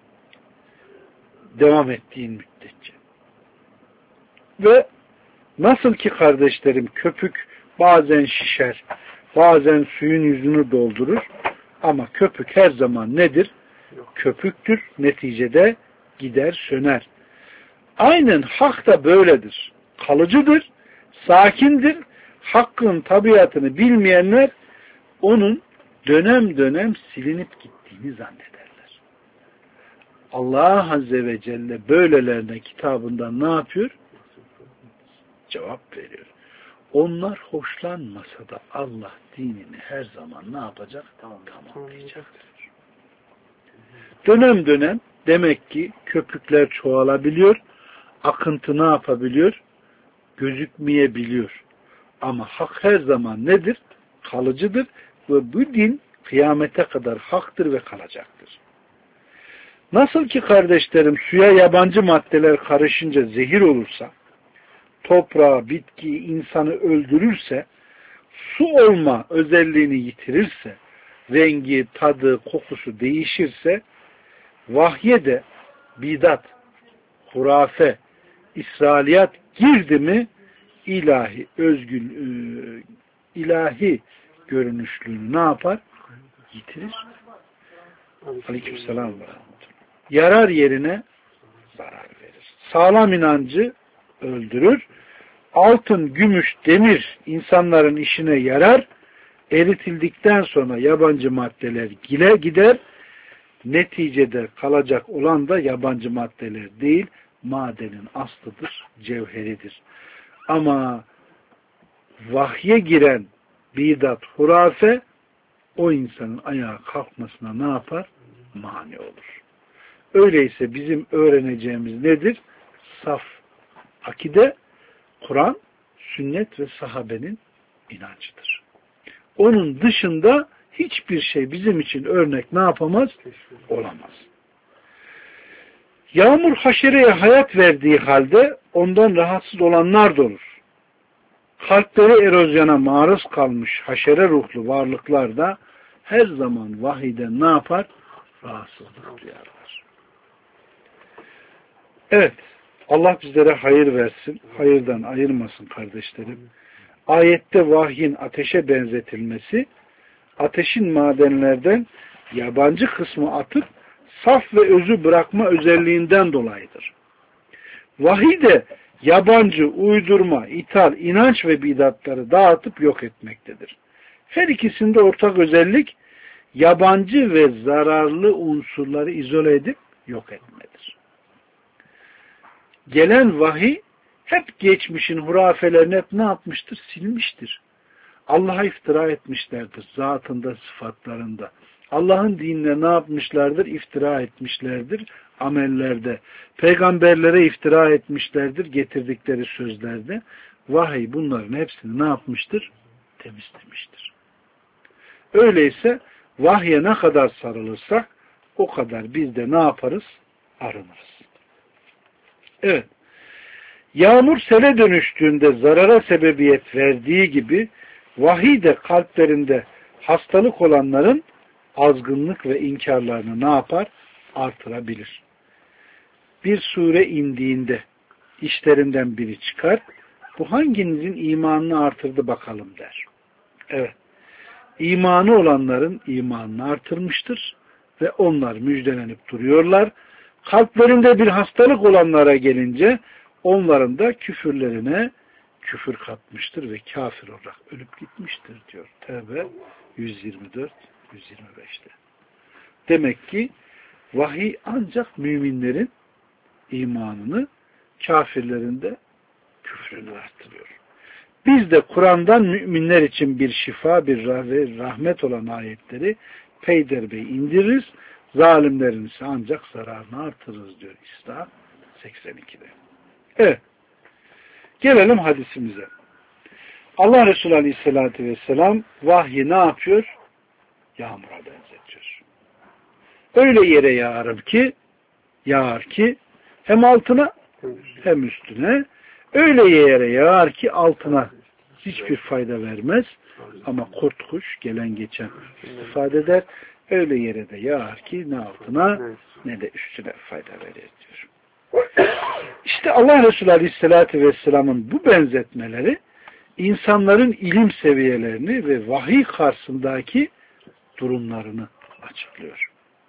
Devam ettiğin müddetçe. Ve nasıl ki kardeşlerim köpük bazen şişer, bazen suyun yüzünü doldurur ama köpük her zaman nedir? Köpüktür. Neticede gider, söner. Aynen hak da böyledir. Kalıcıdır, sakindir. Hakkın tabiatını bilmeyenler onun dönem dönem silinip gittiğini zannederler. Allah Azze ve Celle böylelerine kitabından ne yapıyor? Cevap veriyor. Onlar hoşlanmasa da Allah dinini her zaman ne yapacak? Tamamlayacaktır. Dönem dönem demek ki köpükler çoğalabiliyor, akıntı ne yapabiliyor? Gözükmeyebiliyor. Ama hak her zaman nedir? Kalıcıdır ve bu din kıyamete kadar haktır ve kalacaktır. Nasıl ki kardeşlerim suya yabancı maddeler karışınca zehir olursa, toprağı, bitkiyi, insanı öldürürse, su olma özelliğini yitirirse, rengi, tadı, kokusu değişirse, vahye de bidat, hurafe, İsrailiyat girdi mi ilahi özgül e, ilahi görünüşlüğünü ne yapar? Yitirir. Aleykümselam ve rahmetullah. Yarar yerine zarar verir. Sağlam inancı öldürür. Altın, gümüş, demir insanların işine yarar. Eritildikten sonra yabancı maddeler gile gider. Neticede kalacak olan da yabancı maddeler değil, madenin aslıdır, cevheridir. Ama vahye giren bidat, hurafe o insanın ayağa kalkmasına ne yapar? Mani olur. Öyleyse bizim öğreneceğimiz nedir? Saf akide, Kur'an, sünnet ve sahabenin inancıdır. Onun dışında hiçbir şey bizim için örnek ne yapamaz? Olamaz. Yağmur haşereye hayat verdiği halde ondan rahatsız olanlar da olur. Kalpleri erozyona maruz kalmış haşere ruhlu varlıklar da her zaman vahiyden ne yapar? Rahatsızlık duyarlar. Evet. Allah bizlere hayır versin. Hayırdan ayırmasın kardeşlerim. Ayette vahyin ateşe benzetilmesi, ateşin madenlerden yabancı kısmı atıp saf ve özü bırakma özelliğinden dolayıdır. Vahiy de yabancı, uydurma, ithal, inanç ve bidatları dağıtıp yok etmektedir. Her ikisinde ortak özellik yabancı ve zararlı unsurları izole edip yok etmedir. Gelen vahiy hep geçmişin hurafelerini hep ne yapmıştır? Silmiştir. Allah'a iftira etmişlerdir zatında, sıfatlarında. Allah'ın dinine ne yapmışlardır? İftira etmişlerdir amellerde. Peygamberlere iftira etmişlerdir getirdikleri sözlerde. Vahiy bunların hepsini ne yapmıştır? Temizlemiştir. Öyleyse vahye ne kadar sarılırsak o kadar biz de ne yaparız? Arınırız. Evet. Yağmur sele dönüştüğünde zarara sebebiyet verdiği gibi vahiy de kalplerinde hastalık olanların azgınlık ve inkarlarını ne yapar? Artırabilir. Bir sure indiğinde işlerinden biri çıkar. Bu hanginizin imanını artırdı bakalım der. Evet. İmanı olanların imanını artırmıştır ve onlar müjdelenip duruyorlar. Kalplerinde bir hastalık olanlara gelince onların da küfürlerine küfür katmıştır ve kafir olarak ölüp gitmiştir diyor. Tevbe yüz yirmi dört yüz yirmi beşte. Demek ki vahiy ancak müminlerin imanını, kafirlerin de küfrünü artırıyor. Biz de Kur'an'dan müminler için bir şifa, bir rahmet olan ayetleri peyderbey indiririz. Zalimlerin ise ancak zararını artırırız diyor İsra seksen ikide. Evet. Gelelim hadisimize. Allah Resulü Aleyhisselatü Vesselam vahyi ne yapıyor? Yağmura benzetiyor. Öyle yere yağar ki yağar ki hem altına hem üstüne, öyle yere yağar ki altına hiçbir fayda vermez ama kurt kuş gelen geçen istifade eder. Öyle yere de yağar ki ne altına ne de üstüne fayda verir diyor. İşte Allah Resulü Aleyhisselatü Vesselam'ın bu benzetmeleri insanların ilim seviyelerini ve vahiy karşısındaki durumlarını açıklıyor.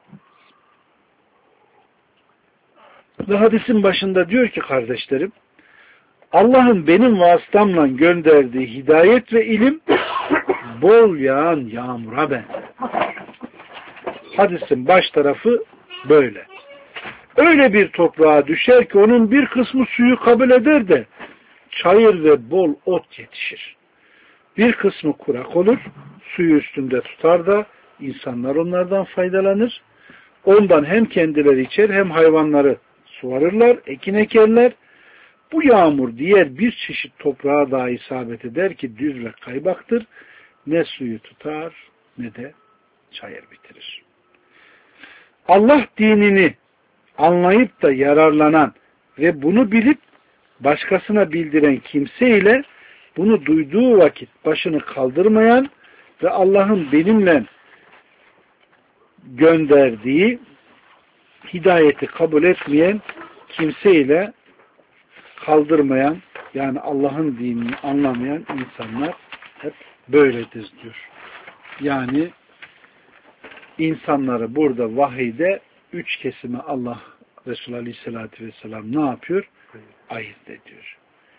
Ve hadisin başında diyor ki kardeşlerim, Allah'ın benim vasıtamla gönderdiği hidayet ve ilim bol yağan yağmura benzer. Hadisin baş tarafı böyle. Öyle bir toprağa düşer ki onun bir kısmı suyu kabul eder de çayır ve bol ot yetişir. Bir kısmı kurak olur, suyu üstünde tutar da insanlar onlardan faydalanır. Ondan hem kendileri içer hem hayvanları suvarırlar, ekin ekerler. Bu yağmur diğer bir çeşit toprağa daha isabet eder ki düz ve kaybaktır. Ne suyu tutar ne de çayır bitirir. Allah dinini anlayıp da yararlanan ve bunu bilip başkasına bildiren kimse ile bunu duyduğu vakit başını kaldırmayan ve Allah'ın benimle gönderdiği hidayeti kabul etmeyen kimse ile kaldırmayan, yani Allah'ın dinini anlamayan insanlar hep böyledir diyor. Yani insanları burada vahiyde üç kesime Allah Resulü Aleyhisselatü Vesselam ne yapıyor? Ayırt ediyor.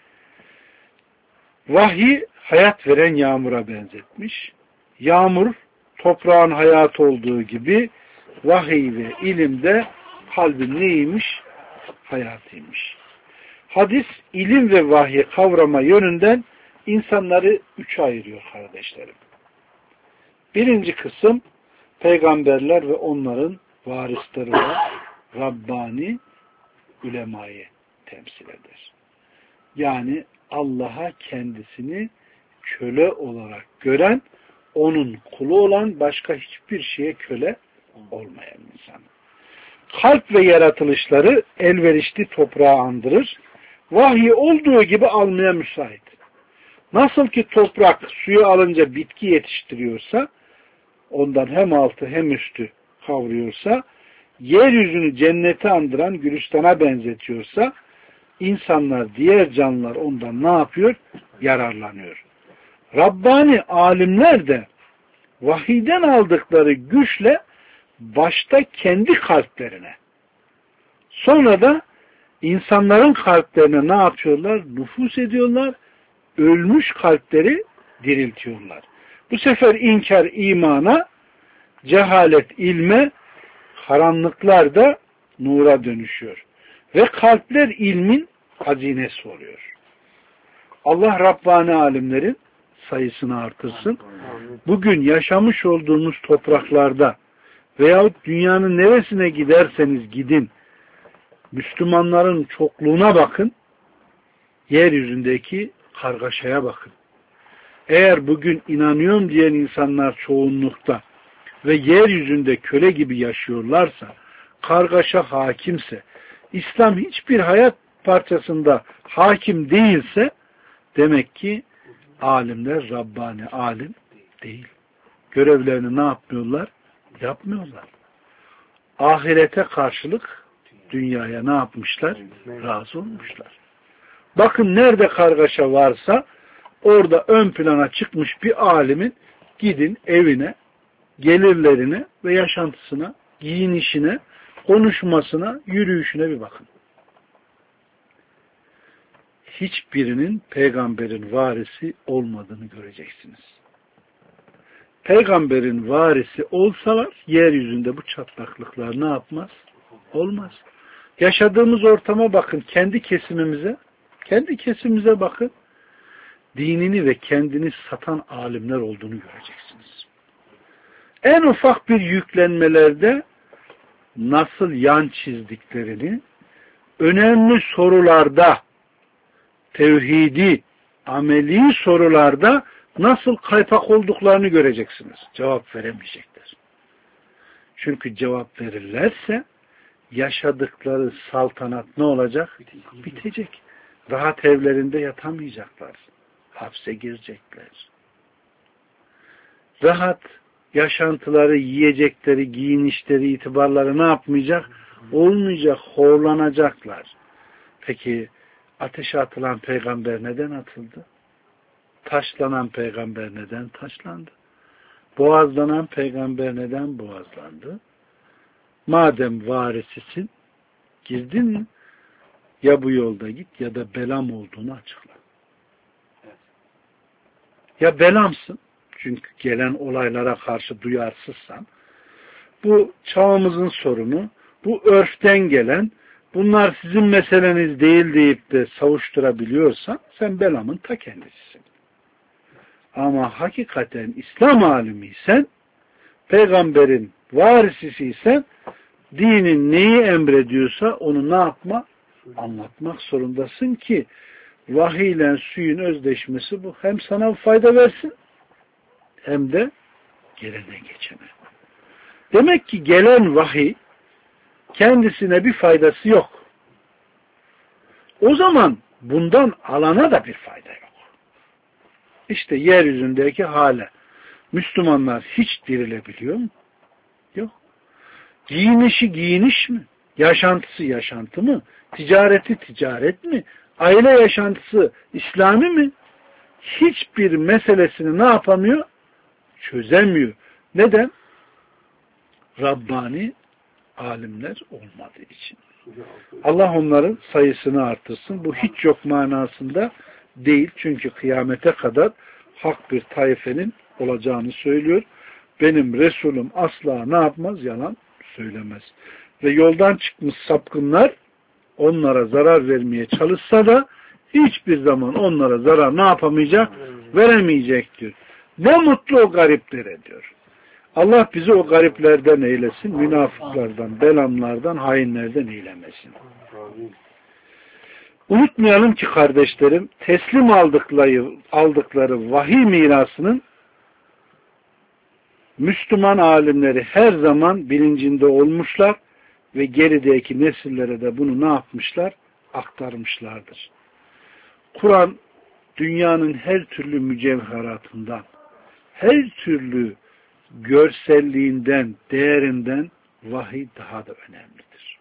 Vahiy hayat veren yağmura benzetmiş. Yağmur toprağın hayatı olduğu gibi vahiy ve ilim de kalbin neymiş? Hayatıymış. Hadis ilim ve vahyi kavrama yönünden insanları üçe ayırıyor kardeşlerim. Birinci kısım peygamberler ve onların varisleri olan Rabbani ulemayı temsil eder. Yani Allah'a kendisini köle olarak gören, onun kulu olan, başka hiçbir şeye köle olmayan insan. Kalp ve yaratılışları elverişli toprağı andırır. Vahyi olduğu gibi almaya müsait. Nasıl ki toprak suyu alınca bitki yetiştiriyorsa, ondan hem altı hem üstü kavruyorsa, yeryüzünü cennete andıran Gülistan'a benzetiyorsa, insanlar, diğer canlılar ondan ne yapıyor? Yararlanıyor. Rabbani alimler de vahiyden aldıkları güçle başta kendi kalplerine, sonra da insanların kalplerine ne yapıyorlar? Nüfuz ediyorlar. Ölmüş kalpleri diriltiyorlar. Bu sefer inkar imana, cehalet ilme, karanlıklar da nura dönüşüyor. Ve kalpler ilmin hazinesi oluyor. Allah Rabbani alimlerin sayısını artırsın. Bugün yaşamış olduğumuz topraklarda veyahut dünyanın neresine giderseniz gidin, Müslümanların çokluğuna bakın, yeryüzündeki kargaşaya bakın. Eğer bugün inanıyorum diyen insanlar çoğunlukta ve yeryüzünde köle gibi yaşıyorlarsa, kargaşa hakimse, İslam hiçbir hayat parçasında hakim değilse, demek ki alimler Rabbani alim değil. Görevlerini ne yapmıyorlar? Yapmıyorlar. Ahirete karşılık dünyaya ne yapmışlar? Razı olmuşlar. Bakın nerede kargaşa varsa orada ön plana çıkmış bir alimin gidin evine, gelirlerine ve yaşantısına, giyinişine, konuşmasına, yürüyüşüne bir bakın. Hiçbirinin peygamberin varisi olmadığını göreceksiniz. Peygamberin varisi olsalar yeryüzünde bu çatlaklıklar ne yapmaz? Olmaz. Yaşadığımız ortama bakın, kendi kesimimize, kendi kesimimize bakın. Dinini ve kendini satan alimler olduğunu göreceksiniz. En ufak bir yüklenmelerde nasıl yan çizdiklerini, önemli sorularda, tevhidi, ameli sorularda nasıl kaypak olduklarını göreceksiniz. Cevap veremeyecekler. Çünkü cevap verirlerse yaşadıkları saltanat ne olacak? Bitecek. Rahat evlerinde yatamayacaklar. Hapse girecekler. Rahat yaşantıları, yiyecekleri, giyinişleri, itibarları ne yapmayacak? Olmayacak, horlanacaklar. Peki ateşe atılan peygamber neden atıldı? Taşlanan peygamber neden taşlandı? Boğazlanan peygamber neden boğazlandı? Madem varisisin, girdin mi? Ya bu yolda git ya da belam olduğunu açıkla. Ya belamsın, çünkü gelen olaylara karşı duyarsızsan, bu çağımızın sorunu, bu örften gelen, bunlar sizin meseleniz değil deyip de savuşturabiliyorsan, sen belamın ta kendisisin. Ama hakikaten İslam alimiysen, peygamberin varisisiysen, dinin neyi emrediyorsa onu ne yapma? Anlatmak zorundasın ki, vahiy ile suyun özdeşmesi bu. Hem sana fayda versin, hem de gelene geçene. Demek ki gelen vahiy, kendisine bir faydası yok. O zaman bundan alana da bir fayda yok. İşte yeryüzündeki hale. Müslümanlar hiç dirilebiliyor mu? Yok. Giyinişi giyiniş mi? Yaşantısı yaşantı mı? Ticareti ticaret mi? Aile yaşantısı İslami mi? Hiçbir meselesini ne yapamıyor? Çözemiyor. Neden? Rabbani alimler olmadığı için. Allah onların sayısını artırsın. Bu hiç yok manasında değil. Çünkü kıyamete kadar hak bir taifenin olacağını söylüyor. Benim Resulüm asla ne yapmaz? Yalan söylemez. Ve yoldan çıkmış sapkınlar onlara zarar vermeye çalışsa da hiçbir zaman onlara zarar ne yapamayacak? Veremeyecektir. Ne mutlu o gariplere diyor. Allah bizi o gariplerden eylesin, münafıklardan, belamlardan, hainlerden eylemesin. Unutmayalım ki kardeşlerim, teslim aldıkları, aldıkları vahiy mirasının Müslüman alimleri her zaman bilincinde olmuşlar ve gerideki nesillere de bunu ne yapmışlar? Aktarmışlardır. Kur'an, dünyanın her türlü mücevheratından, her türlü görselliğinden, değerinden vahiy daha da önemlidir.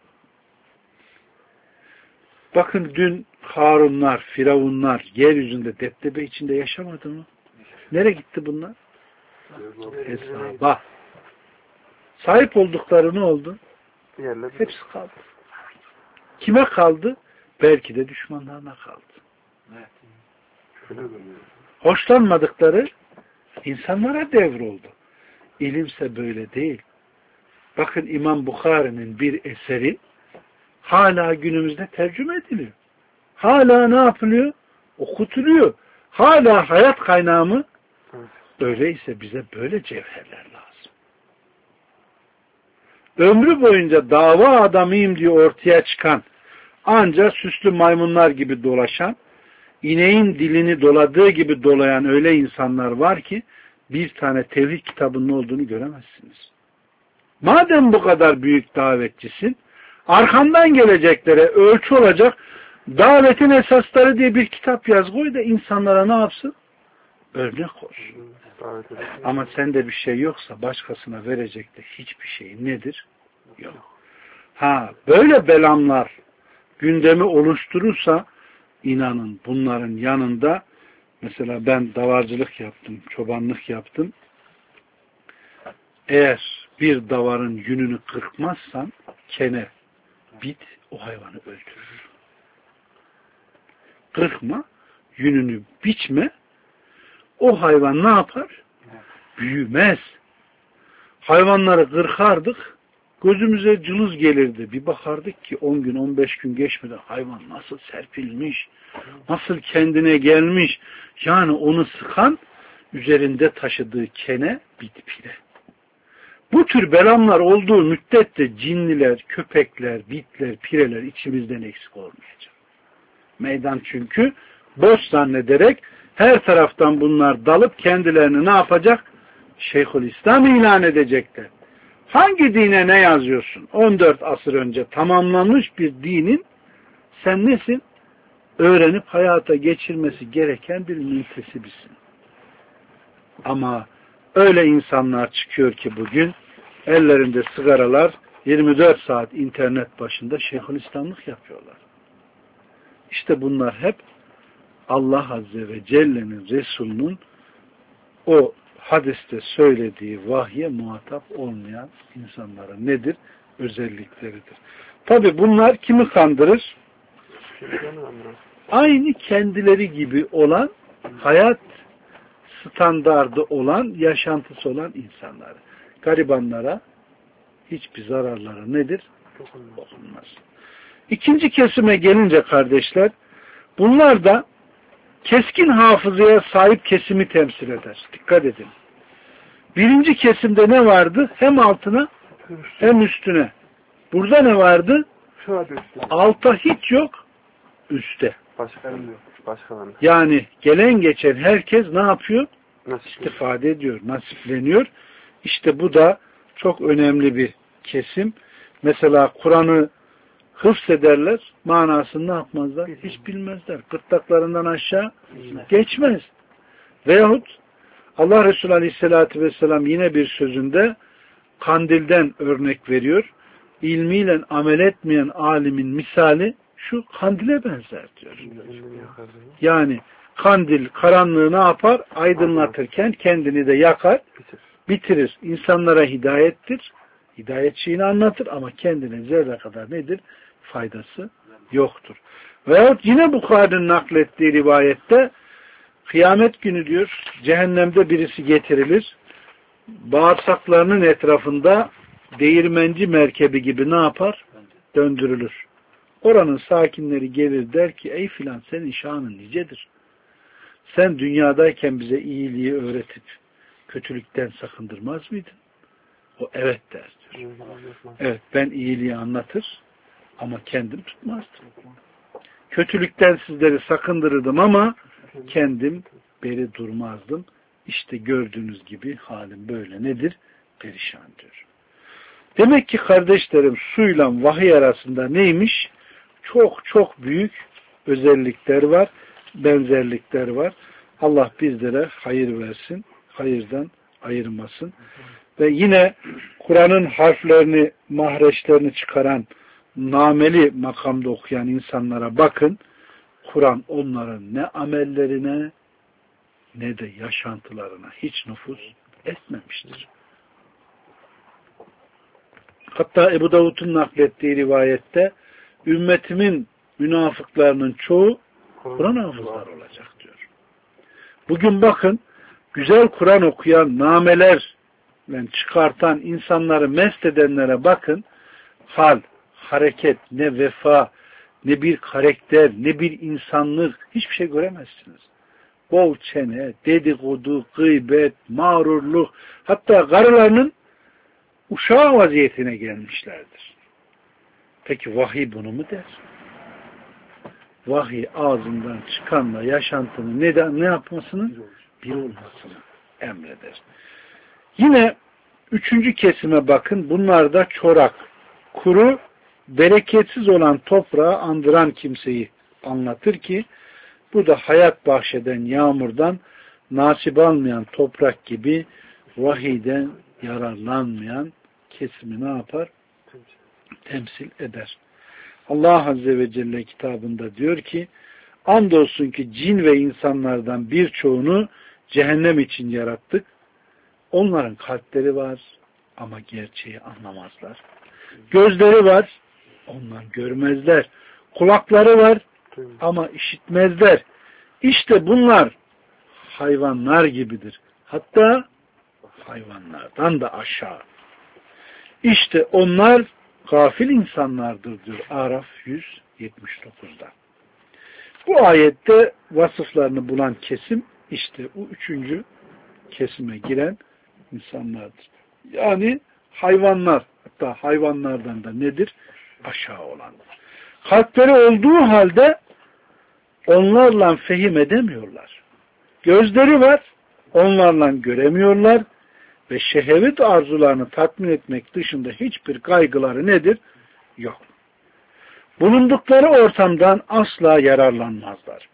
Bakın dün Harunlar, Firavunlar yeryüzünde deptebe içinde yaşamadı mı? Nereye gitti bunlar? Hesaba. Sahip oldukları ne oldu? Hepsi kaldı. Kime kaldı? belki de düşmanlarına kaldı. Evet. Hoşlanmadıkları insanlara devroldu. İlimse böyle değil. Bakın İmam Bukhari'nin bir eseri hala günümüzde tercüme ediliyor. Hala ne yapılıyor? Okutuluyor. Hala hayat kaynağı mı? Evet. Öyleyse bize böyle cevherler lazım. Ömrü boyunca dava adamıyım diye ortaya çıkan, ancak süslü maymunlar gibi dolaşan, ineğin dilini doladığı gibi dolayan öyle insanlar var ki bir tane tevhid kitabının olduğunu göremezsiniz. Madem bu kadar büyük davetçisin, arkandan geleceklere ölçü olacak davetin esasları diye bir kitap yaz koy da insanlara ne yapsın? Örnek olsun. Ama sende bir şey yoksa başkasına verecek de hiçbir şey nedir? Yok. Ha, böyle belamlar gündemi oluşturursa inanın bunların yanında mesela ben davarcılık yaptım, çobanlık yaptım. Eğer bir davarın yününü kırpmazsan kene, bit o hayvanı öldürür. Kırpma, yününü biçme, o hayvan ne yapar? Büyümez. Hayvanları kırkardık, gözümüze cılız gelirdi. Bir bakardık ki on gün, on beş gün geçmeden hayvan nasıl serpilmiş, nasıl kendine gelmiş. Yani onu sıkan üzerinde taşıdığı kene, bit, pire. Bu tür belamlar olduğu müddetçe cinliler, köpekler, bitler, pireler içimizden eksik olmayacak. Meydan çünkü boş zannederek her taraftan bunlar dalıp kendilerini ne yapacak? Şeyhülislam ilan edecekler. Hangi dine ne yazıyorsun? on dört asır önce tamamlanmış bir dinin sen nesin? Öğrenip hayata geçirmesi gereken bir müntesibisin. Ama öyle insanlar çıkıyor ki bugün ellerinde sigaralar yirmi dört saat internet başında Şeyhülislamlık yapıyorlar. İşte bunlar hep Allah Azze ve Celle'nin Resulünün o hadiste söylediği vahye muhatap olmayan insanların nedir? Özellikleridir. Tabi bunlar kimi kandırır? Aynı kendileri gibi olan, hayat standardı olan, yaşantısı olan insanları. Garibanlara hiçbir zararları nedir? Dokunmaz. İkinci kesime gelince kardeşler, bunlar da keskin hafızaya sahip kesimi temsil eder. Dikkat edin. Birinci kesimde ne vardı? Hem altına hem üstüne. Burada ne vardı? Alta hiç yok, üstte. Yani gelen geçen herkes ne yapıyor? İstifade ediyor, nasipleniyor. İşte bu da çok önemli bir kesim. Mesela Kur'an'ı hıfzederler, manasını ne yapmazlar? Hiç bilmezler. Gırtlaklarından aşağı geçmez. Veyahut Allah Resulü Aleyhisselatü Vesselam yine bir sözünde kandilden örnek veriyor. İlmiyle amel etmeyen alimin misali şu kandile benzer diyor. Yani kandil karanlığı ne yapar? Aydınlatırken kendini de yakar, bitirir. İnsanlara hidayettir. Hidayet şeyini anlatır ama kendine zerre kadar nedir? Faydası yoktur. Veyahut yine Bukhari'nin naklettiği rivayette kıyamet günü diyor cehennemde birisi getirilir. Bağırsaklarının etrafında değirmenci merkebi gibi ne yapar? Döndürülür. Oranın sakinleri gelir der ki ey filan senin şanın nicedir. Sen dünyadayken bize iyiliği öğretip kötülükten sakındırmaz mıydın? O evet der diyor. Evet ben iyiliği anlatır ama kendim tutmazdım. Kötülükten sizleri sakındırırdım ama kendim beri durmazdım. İşte gördüğünüz gibi halim böyle nedir? Perişan diyor. Demek ki kardeşlerim suyla vahiy arasında neymiş? Çok çok büyük özellikler var, benzerlikler var. Allah bizlere hayır versin, hayırdan ayırmasın. Ve yine Kur'an'ın harflerini, mahreçlerini çıkaran, nameli makamda okuyan insanlara bakın. Kur'an onların ne amellerine ne de yaşantılarına hiç nüfuz etmemiştir. Hatta Ebu Davud'un naklettiği rivayette ümmetimin münafıklarının çoğu Kur'an hafızları olacak diyor. Bugün bakın, güzel Kur'an okuyan, namelerle çıkartan insanları mest edenlere bakın, hal, hareket, ne vefa, ne bir karakter, ne bir insanlık, hiçbir şey göremezsiniz. Bol çene, dedikodu, gıybet, mağrurluk, hatta karılarının uşağı vaziyetine gelmişlerdir. Peki vahiy bunu mu der? Vahiy ağzından çıkanla yaşantının ne, ne yapmasını? Bir olmasını emreder. Yine üçüncü kesime bakın. Bunlar da çorak, kuru, bereketsiz olan toprağı andıran kimseyi anlatır ki bu da hayat bahşeden yağmurdan nasip almayan toprak gibi vahiyden yararlanmayan kesimi ne yapar? Temsil eder. Allah Azze ve Celle kitabında diyor ki, andolsun ki cin ve insanlardan birçoğunu cehennem için yarattık. Onların kalpleri var ama gerçeği anlamazlar. Gözleri var, onlar görmezler. Kulakları var ama işitmezler. İşte bunlar hayvanlar gibidir. Hatta hayvanlardan da aşağı. İşte onlar gafil insanlardır diyor Araf yüz yetmiş dokuzda. Bu ayette vasıflarını bulan kesim işte o üçüncü kesime giren insanlardır. Yani hayvanlar, hatta hayvanlardan da nedir? Aşağı olandır. Kalpleri olduğu halde onlarla fehim edemiyorlar. Gözleri var, onlarla göremiyorlar ve şehvet arzularını tatmin etmek dışında hiçbir kaygıları nedir? Yok. Bulundukları ortamdan asla yararlanmazlar.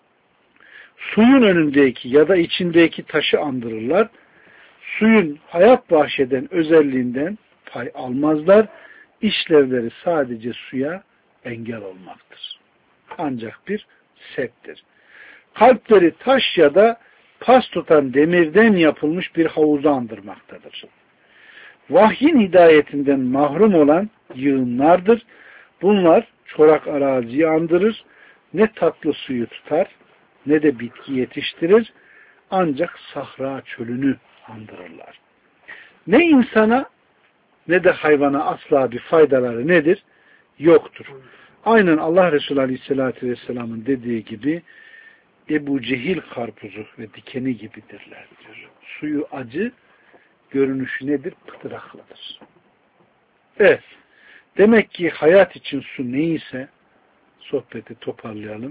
Suyun önündeki ya da içindeki taşı andırırlar. Suyun hayat bahşeden özelliğinden pay almazlar. İşlevleri sadece suya engel olmaktır. Ancak bir settir. Kalpleri taş ya da pas tutan demirden yapılmış bir havuzu andırmaktadır. Vahyin hidayetinden mahrum olan yığınlardır. Bunlar çorak araziyi andırır. Ne tatlı suyu tutar, ne de bitki yetiştirir. Ancak sahra çölünü andırırlar. Ne insana ne de hayvana asla bir faydaları nedir? Yoktur. Aynen Allah Resulü Aleyhisselatü Vesselam'ın dediği gibi Ebu Cehil karpuzu ve dikeni gibidirler diyor. Suyu acı, görünüşü nedir? Pıtıraklıdır. Evet. Demek ki hayat için su neyse, sohbeti toparlayalım.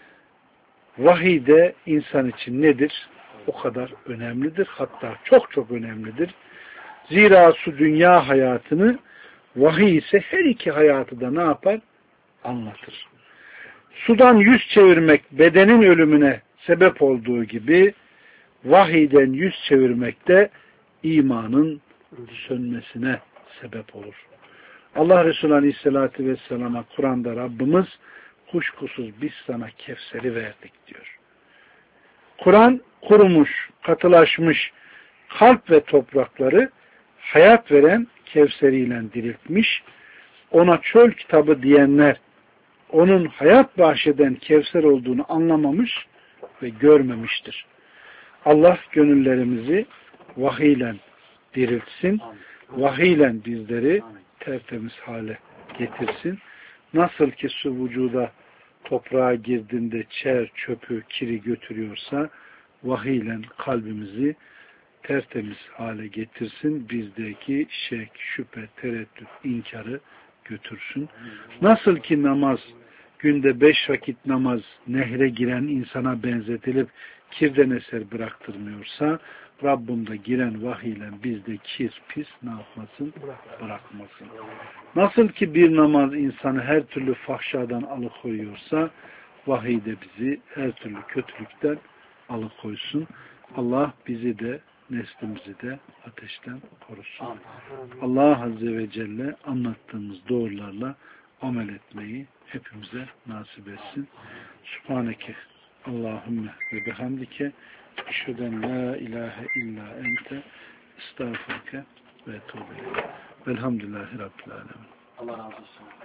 Vahiy de insan için nedir? O kadar önemlidir. Hatta çok çok önemlidir. Zira su dünya hayatını, vahiy ise her iki hayatı da ne yapar? Anlatır. Sudan yüz çevirmek bedenin ölümüne sebep olduğu gibi vahiyden yüz çevirmek de imanın sönmesine sebep olur. Allah Resulü Aleyhisselatü Vesselam'a Kur'an'da Rabbimiz kuşkusuz biz sana Kevser'i verdik diyor. Kur'an kurumuş, katılaşmış kalp ve toprakları hayat veren Kevser'iyle diriltmiş. Ona çöl kitabı diyenler onun hayat bahşeden Kevser olduğunu anlamamış ve görmemiştir. Allah gönüllerimizi vahiyle diriltsin, vahiyle bizleri tertemiz hale getirsin. Nasıl ki su vücuda toprağa girdiğinde çer, çöpü, kiri götürüyorsa vahiyle kalbimizi tertemiz hale getirsin. Bizdeki şek, şüphe, tereddüt, inkarı götürsün. Nasıl ki namaz, günde beş vakit namaz nehre giren insana benzetilip kirden eser bıraktırmıyorsa Rabbim de giren vahiyle bizde kir, pis ne yapmasın? Bırakmasın. Nasıl ki bir namaz insanı her türlü fahşadan alıkoyuyorsa vahiy de bizi her türlü kötülükten alıkoysun. Allah bizi de neslimizi de ateşten korusun. Allah Azze ve Celle anlattığımız doğrularla amel etmeyi hepimize nasip etsin. Subhaneke Allahümme ve bihamdike eşheden la ilahe illa ente estağfurke ve etûbü ileyk. Velhamdülillahi Rabbil alemin. Allah razı olsun.